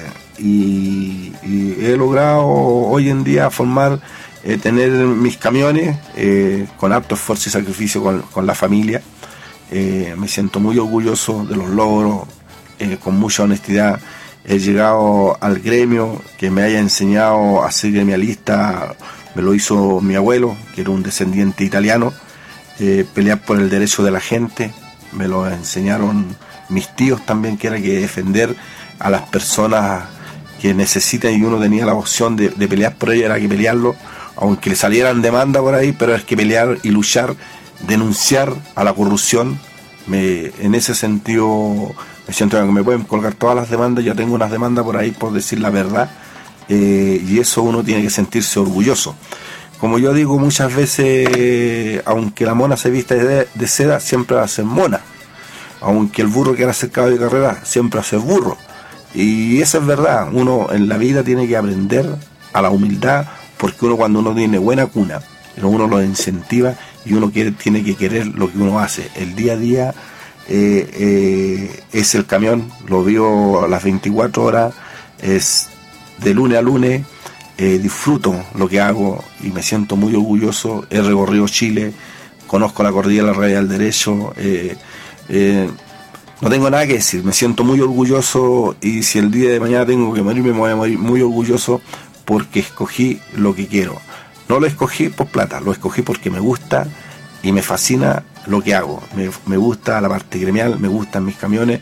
y, y he logrado hoy en día formar, eh, tener mis camiones eh, con harto esfuerzo y sacrificio con, con la familia. Eh, me siento muy orgulloso de los logros, eh, con mucha honestidad he llegado al gremio que me haya enseñado a ser gremialista, me lo hizo mi abuelo, que era un descendiente italiano. Eh, pelear por el derecho de la gente, me lo enseñaron mis tíos también, que era que defender a las personas que necesitan, y uno tenía la opción de, de pelear por ello, era que pelearlo, aunque le salieran demanda por ahí, pero es que pelear y luchar, denunciar a la corrupción. Me, en ese sentido me siento que me pueden colgar todas las demandas, yo tengo unas demandas por ahí por decir la verdad, eh, y eso uno tiene que sentirse orgulloso. Como yo digo muchas veces, aunque la mona se vista de, de seda, siempre va a ser mona. Aunque el burro quiera ser caballo de carrera, siempre va a ser burro. Y eso es verdad, uno en la vida tiene que aprender a la humildad, porque uno cuando uno tiene buena cuna, uno lo incentiva y uno quiere, tiene que querer lo que uno hace. El día a día eh, eh, es el camión, lo vivo a las veinticuatro horas, es de lunes a lunes. Eh, disfruto lo que hago y me siento muy orgulloso. He recorrido Chile, conozco la cordillera radial derecho, eh, eh, no tengo nada que decir, me siento muy orgulloso, y si el día de mañana tengo que morir, me voy a morir muy orgulloso porque escogí lo que quiero. No lo escogí por plata, lo escogí porque me gusta y me fascina lo que hago. Me, me gusta la parte gremial, me gustan mis camiones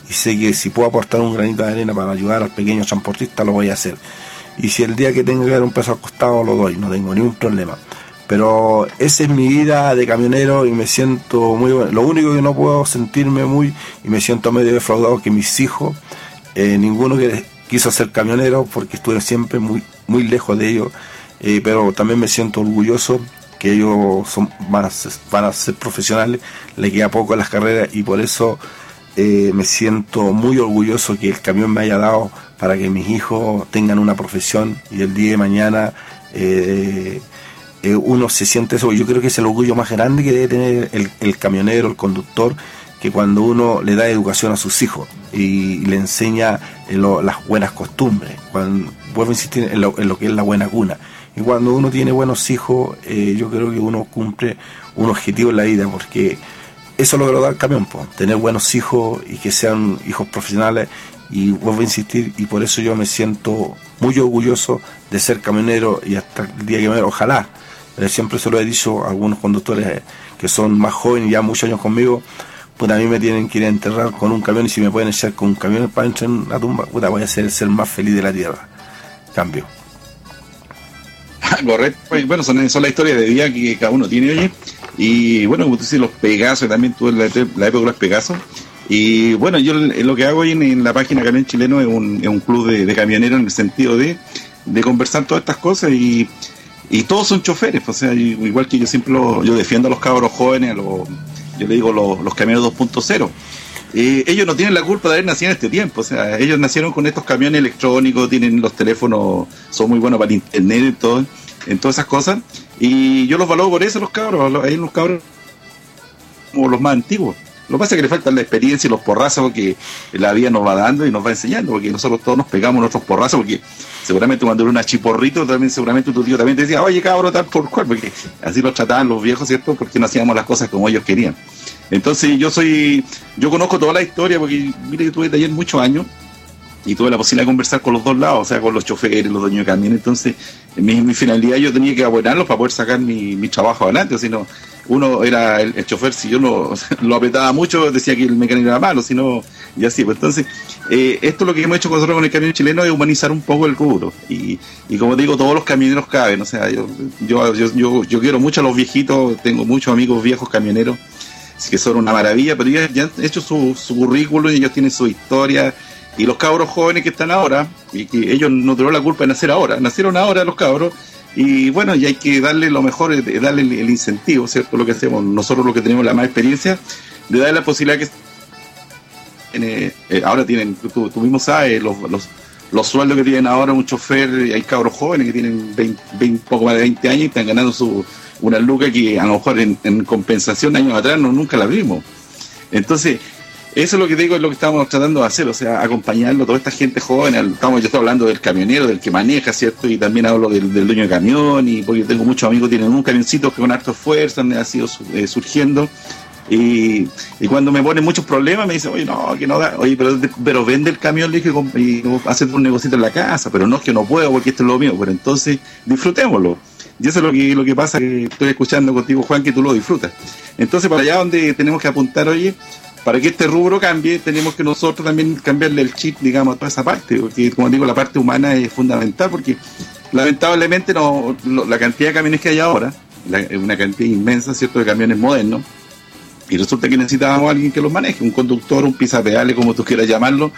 y sé que si puedo aportar un granito de arena para ayudar al pequeño transportista, lo voy a hacer. Y si el día que tenga que dar un peso al costado, lo doy, no tengo ningún problema. Pero esa es mi vida de camionero y me siento muy bueno. Lo único que no puedo sentirme muy, y me siento medio defraudado, que mis hijos, eh, ninguno que quiso ser camionero porque estuve siempre muy, muy lejos de ellos, eh, pero también me siento orgulloso que ellos son, van, a ser, van a ser profesionales, le queda poco a las carreras y por eso eh, me siento muy orgulloso que el camión me haya dado para que mis hijos tengan una profesión y el día de mañana eh, eh, uno se siente eso. Yo creo que es el orgullo más grande que debe tener el, el camionero, el conductor, que cuando uno le da educación a sus hijos y, y le enseña en lo, las buenas costumbres, cuando vuelvo a insistir en lo, en lo que es la buena cuna. Y cuando uno tiene buenos hijos, eh, yo creo que uno cumple un objetivo en la vida, porque eso es lo que lo da el camión, po, tener buenos hijos y que sean hijos profesionales. Y vuelvo a insistir, y por eso yo me siento muy orgulloso de ser camionero y hasta el día que me muera, ojalá. Eh, siempre se lo he dicho a algunos conductores que son más jóvenes, ya muchos años conmigo, pues a mí me tienen que ir a enterrar con un camión y si me pueden echar con un camión para entrar en la tumba, puta, voy a ser el ser más feliz de la tierra. Cambio. Correcto. Bueno, son, son las historias de vida que cada uno tiene, oye. Y bueno, como tú dices, los Pegasos, también tuve la, la época de los Pegasos. Y bueno, yo lo que hago hoy en, en la página Camión Chileno es un, es un club de, de camioneros en el sentido de, de conversar todas estas cosas y, y todos son choferes. O sea, igual que yo siempre lo, yo defiendo a los cabros jóvenes, a los, yo le digo los, los camioneros dos punto cero. Eh, ellos no tienen la culpa de haber nacido en este tiempo, o sea, ellos nacieron con estos camiones electrónicos, tienen los teléfonos, son muy buenos para el internet y todo, en todas esas cosas, y yo los valoro por eso, los cabros, hay los cabros como los más antiguos. Lo que pasa es que le falta la experiencia y los porrazos que la vida nos va dando y nos va enseñando, porque nosotros todos nos pegamos nuestros porrazos, porque seguramente cuando era una chiporrito, también seguramente tu tío también te decía, oye cabro, tal por cual, porque así los trataban los viejos, ¿cierto? Porque no hacíamos las cosas como ellos querían. Entonces yo soy, yo conozco toda la historia, porque mire que tuve taller muchos años y tuve la posibilidad de conversar con los dos lados, o sea, con los choferes, los dueños de camión. Entonces mi, mi finalidad, yo tenía que abonarlos para poder sacar mi, mi trabajo adelante, o si no, uno era el, el chofer, si yo no lo apretaba mucho, decía que el mecánico era malo, si no, y así. Pues entonces, eh, esto lo que hemos hecho nosotros con el camión chileno es humanizar un poco el rubro, y, y como digo, todos los camioneros caben, o sea, yo, yo, yo, yo, yo quiero mucho a los viejitos, tengo muchos amigos viejos camioneros, que son una maravilla, pero ya, ya han hecho su, su currículum y ellos tienen su historia. Y los cabros jóvenes que están ahora, y que ellos no tuvieron la culpa de nacer ahora, nacieron ahora los cabros, y bueno, y hay que darle lo mejor, darle el, el incentivo, ¿cierto? Lo que hacemos nosotros, lo que tenemos la más experiencia, de darle la posibilidad que eh, eh, ahora tienen, tú, tú mismo sabes, los, los, los sueldos que tienen ahora un chofer, hay cabros jóvenes que tienen veinte, veinte, poco más de veinte años y están ganando su una lucas que a lo mejor en, en compensación años atrás no, nunca la vimos. Entonces, eso es lo que digo, es lo que estamos tratando de hacer, o sea, acompañarlo, toda esta gente joven. Estamos, yo estoy hablando del camionero, del que maneja, ¿cierto? Y también hablo del, del dueño de camión, y porque tengo muchos amigos que tienen un camioncito que con harto esfuerzo han sido eh, surgiendo. Y, y cuando me ponen muchos problemas me dicen, oye, no, que no da, oye, pero, pero vende el camión, le dije, y hace un negocito en la casa, pero no es que no puedo porque esto es lo mío, pero entonces disfrutémoslo. Y eso es lo que, lo que pasa, que estoy escuchando contigo, Juan, que tú lo disfrutas. Entonces, para allá donde tenemos que apuntar, oye, para que este rubro cambie, tenemos que nosotros también cambiarle el chip, digamos, a toda esa parte, porque, como digo, la parte humana es fundamental, porque lamentablemente no, lo, la cantidad de camiones que hay ahora, la, una cantidad inmensa, ¿cierto?, de camiones modernos, y resulta que necesitábamos a alguien que los maneje, un conductor, un pisapeales, como tú quieras llamarlo,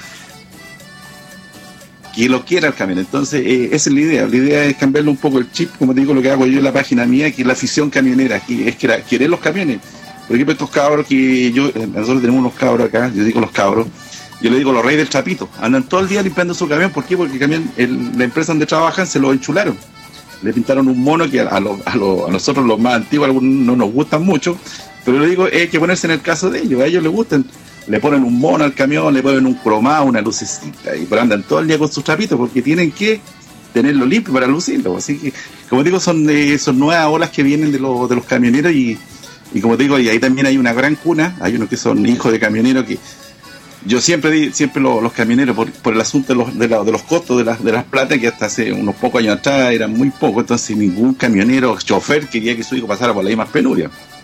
que lo quiera el camión. Entonces, eh, esa es la idea. La idea es cambiarle un poco el chip, como te digo, lo que hago yo en la página mía, que es la afición camionera, que es que querer los camiones. Por ejemplo, estos cabros que yo, nosotros tenemos unos cabros acá, yo digo los cabros, yo le digo los reyes del chapito, andan todo el día limpiando su camión. ¿Por qué? Porque el camión, el, la empresa donde trabajan se lo enchularon. Le pintaron un mono que a, a, lo, a, lo, a nosotros los más antiguos no nos gustan mucho, pero le digo, hay que ponerse en el caso de ellos, a ellos les gustan. Le ponen un mono al camión, le ponen un cromado, una lucecita, y pero andan todo el día con sus trapitos porque tienen que tenerlo limpio para lucirlo. Así que, como digo, son, eh, son nuevas olas que vienen de, lo, de los camioneros, y, y como digo, y ahí también hay una gran cuna, hay unos que son hijos de camioneros, que yo siempre di, siempre lo, los camioneros, por, por el asunto de los, de, la, de los costos de las, de las plata, que hasta hace unos pocos años atrás eran muy pocos, entonces ningún camionero, chofer, quería que su hijo pasara por la misma penuria.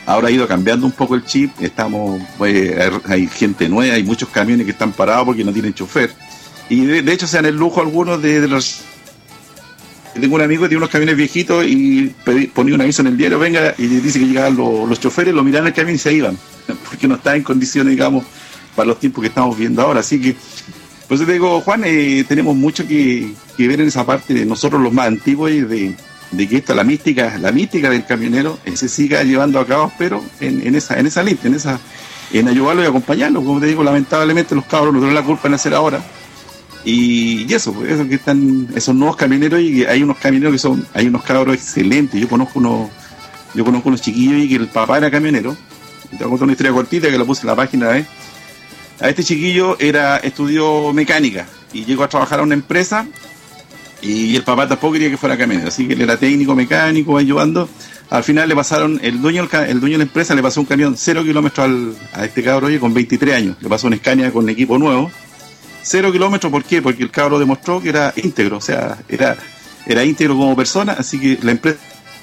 ahora ha ido cambiando un poco el chip, estamos, pues, hay gente nueva, hay muchos camiones que están parados porque no tienen chofer, y de, de hecho se dan el lujo algunos de, de los... Tengo un amigo que tiene unos camiones viejitos y pedí, ponía un aviso en el diario, venga, y dice que llegaban los, los choferes, lo miraban el camión y se iban, porque no está en condiciones, digamos, para los tiempos que estamos viendo ahora. Así que, pues te digo, Juan, eh, tenemos mucho que, que ver en esa parte de nosotros los más antiguos y de, de que esta, la mística, la mística del camionero eh, se siga llevando a cabo, pero en, en esa, en esa línea, en esa, en ayudarlo y acompañarlo. Como te digo, lamentablemente los cabros no tienen la culpa en hacer ahora. Y, y eso, pues, eso que están esos nuevos camioneros, y hay unos camioneros que son, hay unos cabros excelentes. Yo conozco unos, yo conozco unos chiquillos y que el papá era camionero. Te voy a contar una historia cortita que la puse en la página, ¿eh? A este chiquillo era, estudió mecánica y llegó a trabajar a una empresa, y el papá tampoco quería que fuera camionero, así que él era técnico mecánico, ayudando. Al final le pasaron, el dueño, el dueño de la empresa le pasó un camión cero kilómetros al, a este cabro, oye, con veintitrés años, le pasó un Scania con equipo nuevo. Cero kilómetros, ¿por qué? Porque el cabro demostró que era íntegro, o sea, era, era íntegro como persona, así que la empresa...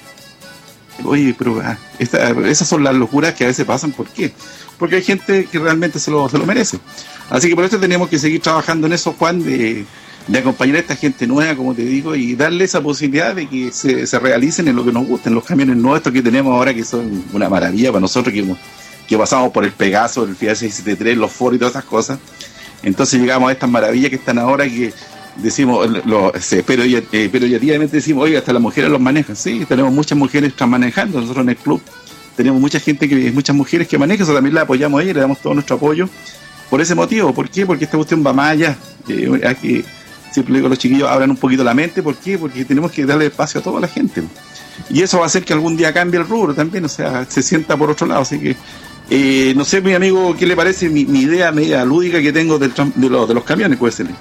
Oye, pero ah, esta, esas son las locuras que a veces pasan, ¿por qué? Porque hay gente que realmente se lo, se lo merece. Así que por eso tenemos que seguir trabajando en eso, Juan, de, de acompañar a esta gente nueva, como te digo, y darle esa posibilidad de que se, se realicen en lo que nos gusten, los camiones nuestros que tenemos ahora, que son una maravilla para nosotros, que, que pasamos por el Pegaso, el Fiat seiscientos setenta y tres, los Ford y todas esas cosas. Entonces llegamos a estas maravillas que están ahora, que decimos, lo, se, pero, eh, pero objetivamente decimos, oye, hasta las mujeres los manejan. Sí, tenemos muchas mujeres manejando. Nosotros en el club tenemos mucha gente, que muchas mujeres que manejan, eso también la apoyamos a ella, le damos todo nuestro apoyo por ese motivo. ¿Por qué? Porque esta cuestión va más allá. Eh, hay que, siempre digo a los chiquillos, abran un poquito la mente. ¿Por qué? Porque tenemos que darle espacio a toda la gente. Y eso va a hacer que algún día cambie el rubro también, o sea, se sienta por otro lado. Así que, eh, no sé, mi amigo, ¿qué le parece mi, mi idea media lúdica que tengo del, de, los, de los camiones? Puede ser.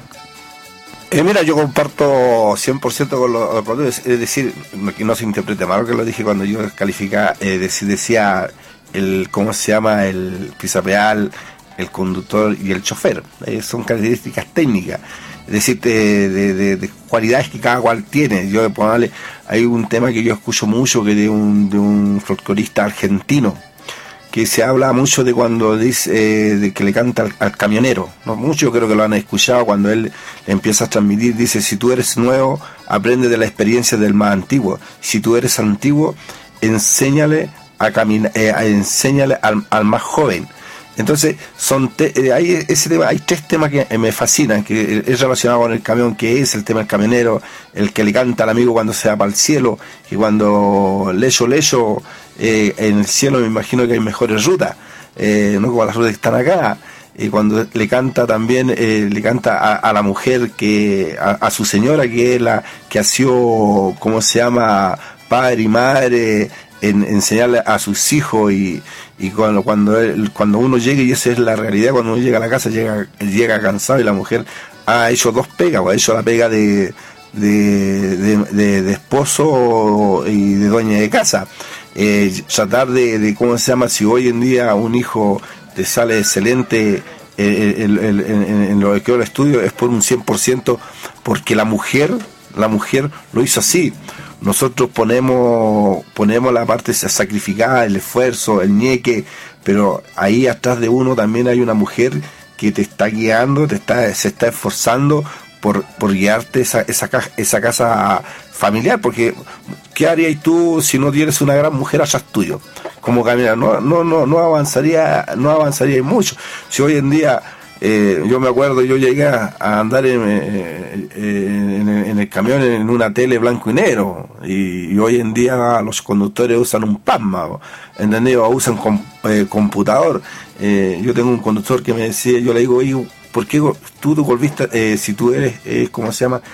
Eh, mira, yo comparto cien por ciento con los productos, es decir, que no se interprete mal lo que lo dije cuando yo calificaba, eh, decir, decía el, ¿cómo se llama? El pisapeal, el conductor y el chofer. Eh, son características técnicas, es decir, de, de, de, de cualidades que cada cual tiene. Yo de ponerle, hay un tema que yo escucho mucho, que de un, de un folclorista argentino, que se habla mucho de cuando dice, eh, de que le canta al, al camionero, ¿no? Muchos yo creo que lo han escuchado cuando él empieza a transmitir, dice, si tú eres nuevo, aprende de la experiencia del más antiguo, si tú eres antiguo, enséñale a caminar, eh, enséñale al, al más joven. Entonces, son te, eh, hay ese tema, hay tres temas que me fascinan, que es relacionado con el camión, que es el tema del camionero, el que le canta al amigo cuando se va para el cielo, y cuando leyo, leyo, eh, en el cielo me imagino que hay mejores rutas, eh, no como las rutas que están acá, y cuando le canta también, eh, le canta a, a la mujer, que a, a su señora, que es la que ha sido, ¿cómo se llama?, padre y madre, en enseñarle a sus hijos, y, y cuando cuando él, cuando uno llega, y esa es la realidad, cuando uno llega a la casa llega llega cansado, y la mujer ha hecho dos pegas, ha hecho la pega de de, de, de, de esposo y de dueña de casa, eh, tratar de, de cómo se llama, si hoy en día un hijo te sale excelente eh, el, el, el, en, en lo que quedó el estudio, es por un cien por ciento porque la mujer la mujer lo hizo así. Nosotros ponemos ponemos la parte sacrificada, el esfuerzo, el ñeque, pero ahí atrás de uno también hay una mujer que te está guiando, te está se está esforzando por por guiarte esa esa esa casa familiar, porque ¿qué harías tú si no tienes una gran mujer atrás tuyo? Como caminar, no no no no avanzaría no avanzaría mucho. Si hoy en día Eh, yo me acuerdo, yo llegué a andar en, en, en, en el camión en una tele blanco y negro, y, y hoy en día los conductores usan un plasma, ¿entendido? Usan com, eh, computador. Eh, yo tengo un conductor que me decía, yo le digo, oye, ¿por qué tú te volviste, eh, si tú eres, eh, ¿cómo se llama?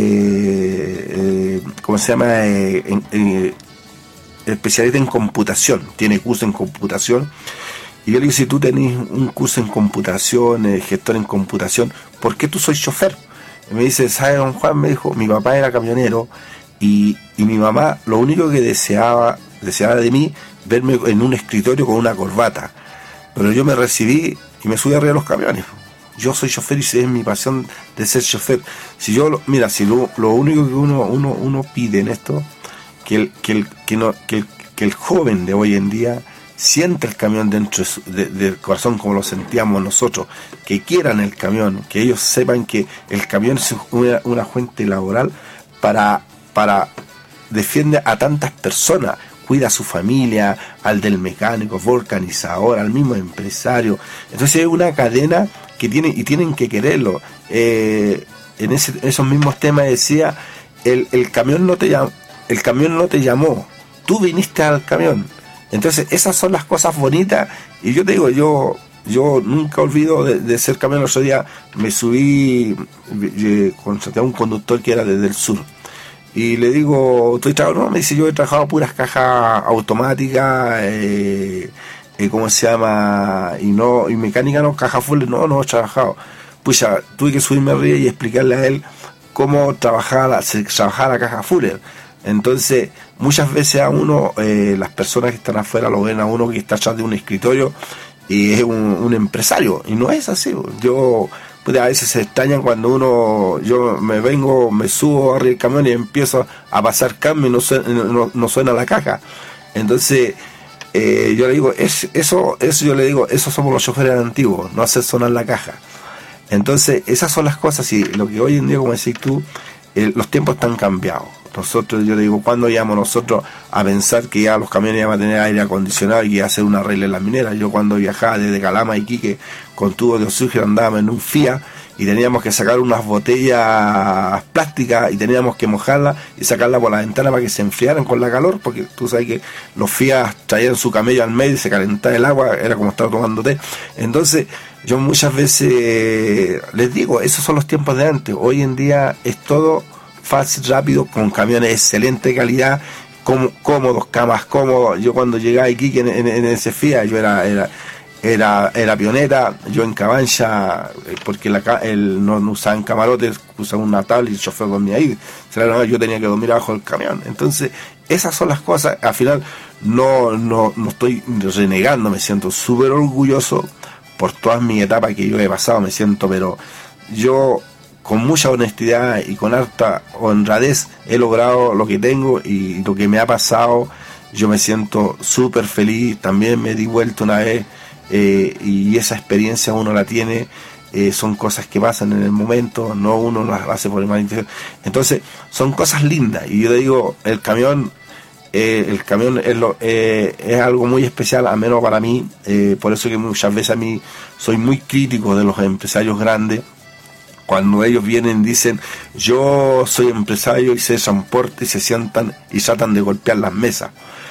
Eh, eh, ¿Cómo se llama? Eh, en, eh, especialista en computación, tiene curso en computación. Y yo le digo, si tú tenés un curso en computación, eh, gestor en computación, ¿por qué tú sois chofer? Y me dice, ¿sabes, don Juan? Me dijo, mi papá era camionero, y, y mi mamá lo único que deseaba, deseaba de mí, verme en un escritorio con una corbata. Pero yo me recibí y me subí arriba de los camiones. Yo soy chofer y es mi pasión de ser chofer. Si yo, mira, si lo, lo único que uno, uno, uno pide en esto, que el, que el, que no, que el, que el joven de hoy en día siente el camión dentro de su, de, del corazón como lo sentíamos nosotros, que quieran el camión, que ellos sepan que el camión es una, una fuente laboral para, para defiende a tantas personas, cuida a su familia, al del mecánico, vulcanizador, al mismo empresario. Entonces es una cadena que tiene y tienen que quererlo. Eh, en, ese, en esos mismos temas decía, el, el camión no te llamó, el camión no te llamó, tú viniste al camión. Entonces esas son las cosas bonitas, y yo te digo, yo yo nunca olvido de, de ser camión. El otro día me subí, eh, contraté a un conductor que era desde el sur, y le digo, ¿tú has trabajado? No, me dice, yo he trabajado puras cajas automáticas, eh, eh, ¿cómo se llama? Y no, y mecánica no, caja full, no, no he trabajado. Pues ya, tuve que subirme arriba y explicarle a él cómo trabajar la, trabajar la caja Fuller. Entonces, muchas veces a uno, eh, las personas que están afuera lo ven a uno que está atrás de un escritorio y es un, un empresario, y no es así. Yo, pues a veces se extrañan cuando uno, yo me vengo, me subo arriba del camión y empiezo a pasar cambio y no suena, no, no suena la caja. Entonces, eh, yo le digo, es, eso, eso yo le digo, esos somos los choferes antiguos, no hacer sonar la caja. Entonces, esas son las cosas, y lo que hoy en día, como decís tú, eh, los tiempos están cambiados. Nosotros, yo le digo, ¿cuándo íbamos nosotros a pensar que ya los camiones iban a tener aire acondicionado y iba a hacer una regla en las mineras? Yo cuando viajaba desde Calama a Iquique con tubos de oxígeno andábamos en un Fiat y teníamos que sacar unas botellas plásticas y teníamos que mojarlas y sacarlas por la ventana para que se enfriaran con la calor, porque tú sabes que los Fiat traían su camello al medio y se calentaba el agua, era como estar tomando té. Entonces, yo muchas veces les digo, esos son los tiempos de antes. Hoy en día es todo fácil, rápido, con camiones de excelente calidad, cómodos, camas cómodos. Yo cuando llegué a Iquique en, en, en ese Fiat, yo era era era era pionera, yo en Cabancha, porque la, el, no, no usaban camarotes, usaban una tabla y el chofer dormía ahí, yo tenía que dormir abajo del camión. Entonces, esas son las cosas. Al final, no, no, no estoy renegando, me siento súper orgulloso por todas mis etapas que yo he pasado, me siento, pero yo con mucha honestidad y con harta honradez he logrado lo que tengo y lo que me ha pasado. Yo me siento súper feliz. También me di vuelta una vez, eh, y esa experiencia uno la tiene, eh, son cosas que pasan en el momento, no uno las hace por el mal intención. Entonces son cosas lindas, y yo le digo, el camión eh, el camión es, lo, eh, es algo muy especial, al menos para mí, eh, por eso que muchas veces a mí soy muy crítico de los empresarios grandes. Cuando ellos vienen dicen, yo soy empresario y sé transporte, y se sientan y tratan de golpear las mesas.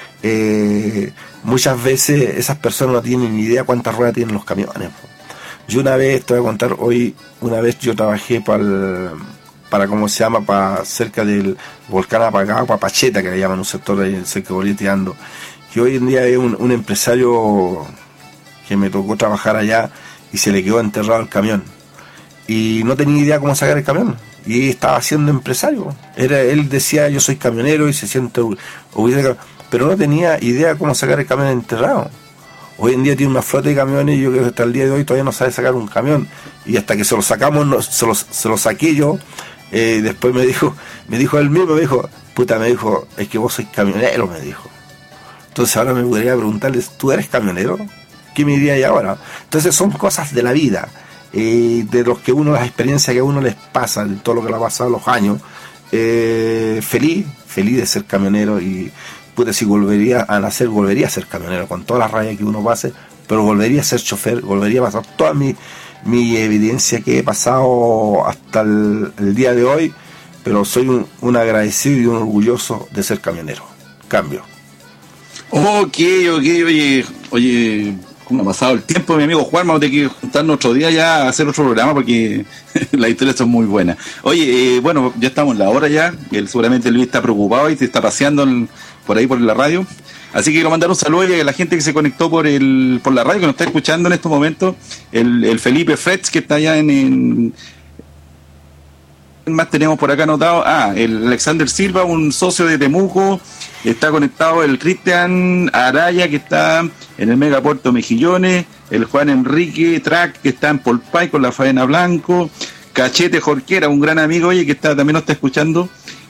Eh, muchas veces esas personas no tienen ni idea cuántas ruedas tienen los camiones. Yo una vez, te voy a contar, hoy, una vez yo trabajé para, el, para ¿cómo se llama?, para cerca del volcán apagado, para Pacheta, que le llaman, un sector ahí cerca de Boleteando. Y hoy en día hay un, un empresario que me tocó trabajar allá y se le quedó enterrado el camión. Y no tenía idea cómo sacar el camión, y estaba siendo empresario. Era, él decía, yo soy camionero, y se siente orgulloso, pero no tenía idea cómo sacar el camión enterrado. Hoy en día tiene una flota de camiones, y yo creo que hasta el día de hoy todavía no sabe sacar un camión, y hasta que se lo sacamos, no, se, lo, se lo saqué yo. Eh, después me dijo, me dijo él mismo, me dijo, puta, me dijo, es que vos sois camionero, me dijo. Entonces ahora me gustaría preguntarles, ¿tú eres camionero? ¿Qué me diría yo ahora? Entonces son cosas de la vida. Eh, de los que uno, las experiencias que a uno les pasa, de todo lo que le ha pasado los años, eh, feliz, feliz de ser camionero, y pude, si volvería a nacer, volvería a ser camionero, con toda la raya que uno pase, pero volvería a ser chofer, volvería a pasar toda mi, mi evidencia que he pasado hasta el, el día de hoy, pero soy un, un agradecido y un orgulloso de ser camionero. Cambio. Ok, ok, oye, oye, ¿cómo ha pasado el tiempo, mi amigo Juan? Vamos a tener que juntarnos otro día ya a hacer otro programa, porque las historias son muy buenas. Oye, eh, bueno, ya estamos en la hora ya, él, seguramente Luis está preocupado y se está paseando en, por ahí por la radio, así que quiero mandar un saludo a la gente que se conectó por el por la radio, que nos está escuchando en estos momentos, el, el Felipe Fretz, que está allá en, en más tenemos por acá anotado, ah, el Alexander Silva, un socio de Temuco, está conectado el Cristian Araya, que está en el Megapuerto Mejillones, el Juan Enrique Track, que está en Polpay con la Faena Blanco, Cachete Jorquera, un gran amigo, oye, que está también nos está escuchando,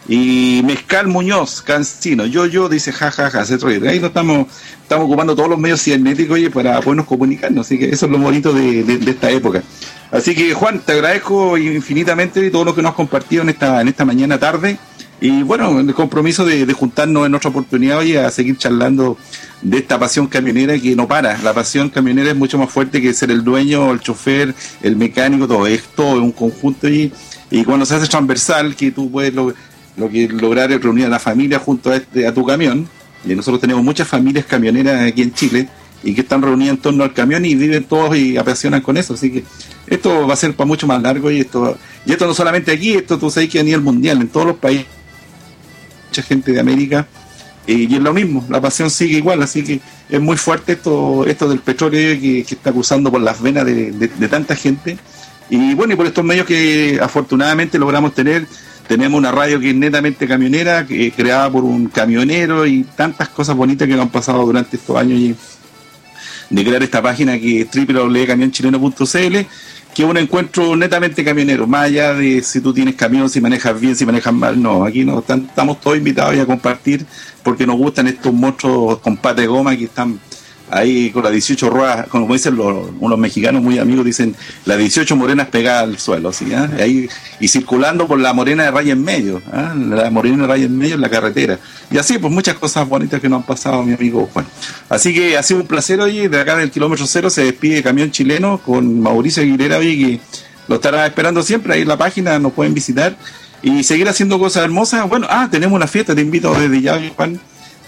Y Mezcal Muñoz, Cancino, yo, yo, dice jajaja, ja, ja, se reír. Ahí no estamos, estamos ocupando todos los medios cibernéticos, oye, para podernos comunicarnos, así que eso es lo bonito de, de, de esta época. Así que Juan, te agradezco infinitamente todo lo que nos has compartido en esta, en esta mañana tarde. Y bueno, el compromiso de, de juntarnos en otra oportunidad hoy a seguir charlando de esta pasión camionera que no para. La pasión camionera es mucho más fuerte que ser el dueño, el chofer, el mecánico, todo esto es un conjunto y, y cuando se hace transversal, que tú puedes lo, lo que lograr es reunir a la familia junto a, este, a tu camión. Y nosotros tenemos muchas familias camioneras aquí en Chile y que están reunidas en torno al camión y viven todos y apasionan con eso, así que esto va a ser para mucho más largo y esto y esto no solamente aquí, esto tú sabes que a nivel mundial, en todos los países, mucha gente de América, eh, y es lo mismo, la pasión sigue igual, así que es muy fuerte esto esto del petróleo que, que está cruzando por las venas de, de, de tanta gente, y bueno, y por estos medios que afortunadamente logramos tener. Tenemos una radio que es netamente camionera, que es creada por un camionero y tantas cosas bonitas que nos han pasado durante estos años y de crear esta página que es doble u doble u doble u punto camión chileno punto c l, que es un encuentro netamente camionero, más allá de si tú tienes camión, si manejas bien, si manejas mal, no, aquí no están, estamos todos invitados a compartir porque nos gustan estos monstruos con pata de goma que están ahí con las dieciocho ruedas, como dicen los, unos mexicanos muy amigos, dicen las dieciocho morenas pegadas al suelo, ¿sí? ¿eh? Ahí, y circulando por la morena de raya en medio, ¿eh? La morena de raya en medio en la carretera. Y así, pues muchas cosas bonitas que nos han pasado, mi amigo Juan. Así que ha sido un placer hoy, de acá del kilómetro cero se despide Camión Chileno con Mauricio Aguilera, hoy que lo estará esperando siempre, ahí en la página nos pueden visitar y seguir haciendo cosas hermosas. Bueno, ah, tenemos una fiesta, te invito desde ya, Juan,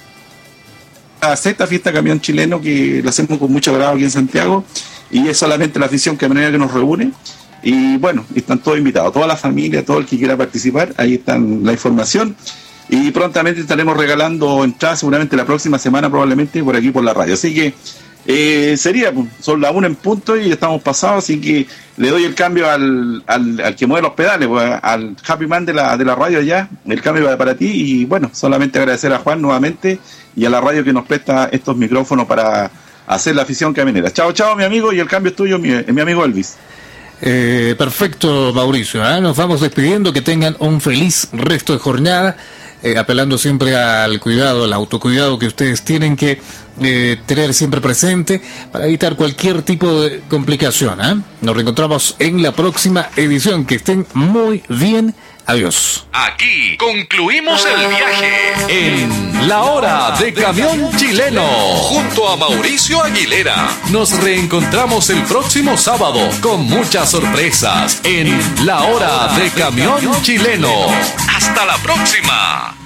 a esta fiesta Camión Chileno que la hacemos con mucho agrado aquí en Santiago y es solamente la afición camionera que nos reúne y bueno, están todos invitados, toda la familia, todo el que quiera participar, ahí están la información y prontamente estaremos regalando entradas seguramente la próxima semana probablemente por aquí por la radio, así que eh, sería, son las una en punto y estamos pasados, así que le doy el cambio al, al, al que mueve los pedales, pues, al Happy Man de la, de la radio allá, el cambio va para ti y bueno, solamente agradecer a Juan nuevamente y a la radio que nos presta estos micrófonos para hacer la afición camionera. Chao, chao, mi amigo, y el cambio es tuyo, mi, mi amigo Elvis. Eh, perfecto, Mauricio, ¿eh? Nos vamos despidiendo, que tengan un feliz resto de jornada, eh, apelando siempre al cuidado, al autocuidado que ustedes tienen que eh, tener siempre presente para evitar cualquier tipo de complicación, ¿eh? Nos reencontramos en la próxima edición, que estén muy bien. Adiós. Aquí concluimos el viaje en La Hora de Camión Chileno junto a Mauricio Aguilera. Nos reencontramos el próximo sábado con muchas sorpresas en La Hora de Camión Chileno. Hasta la próxima.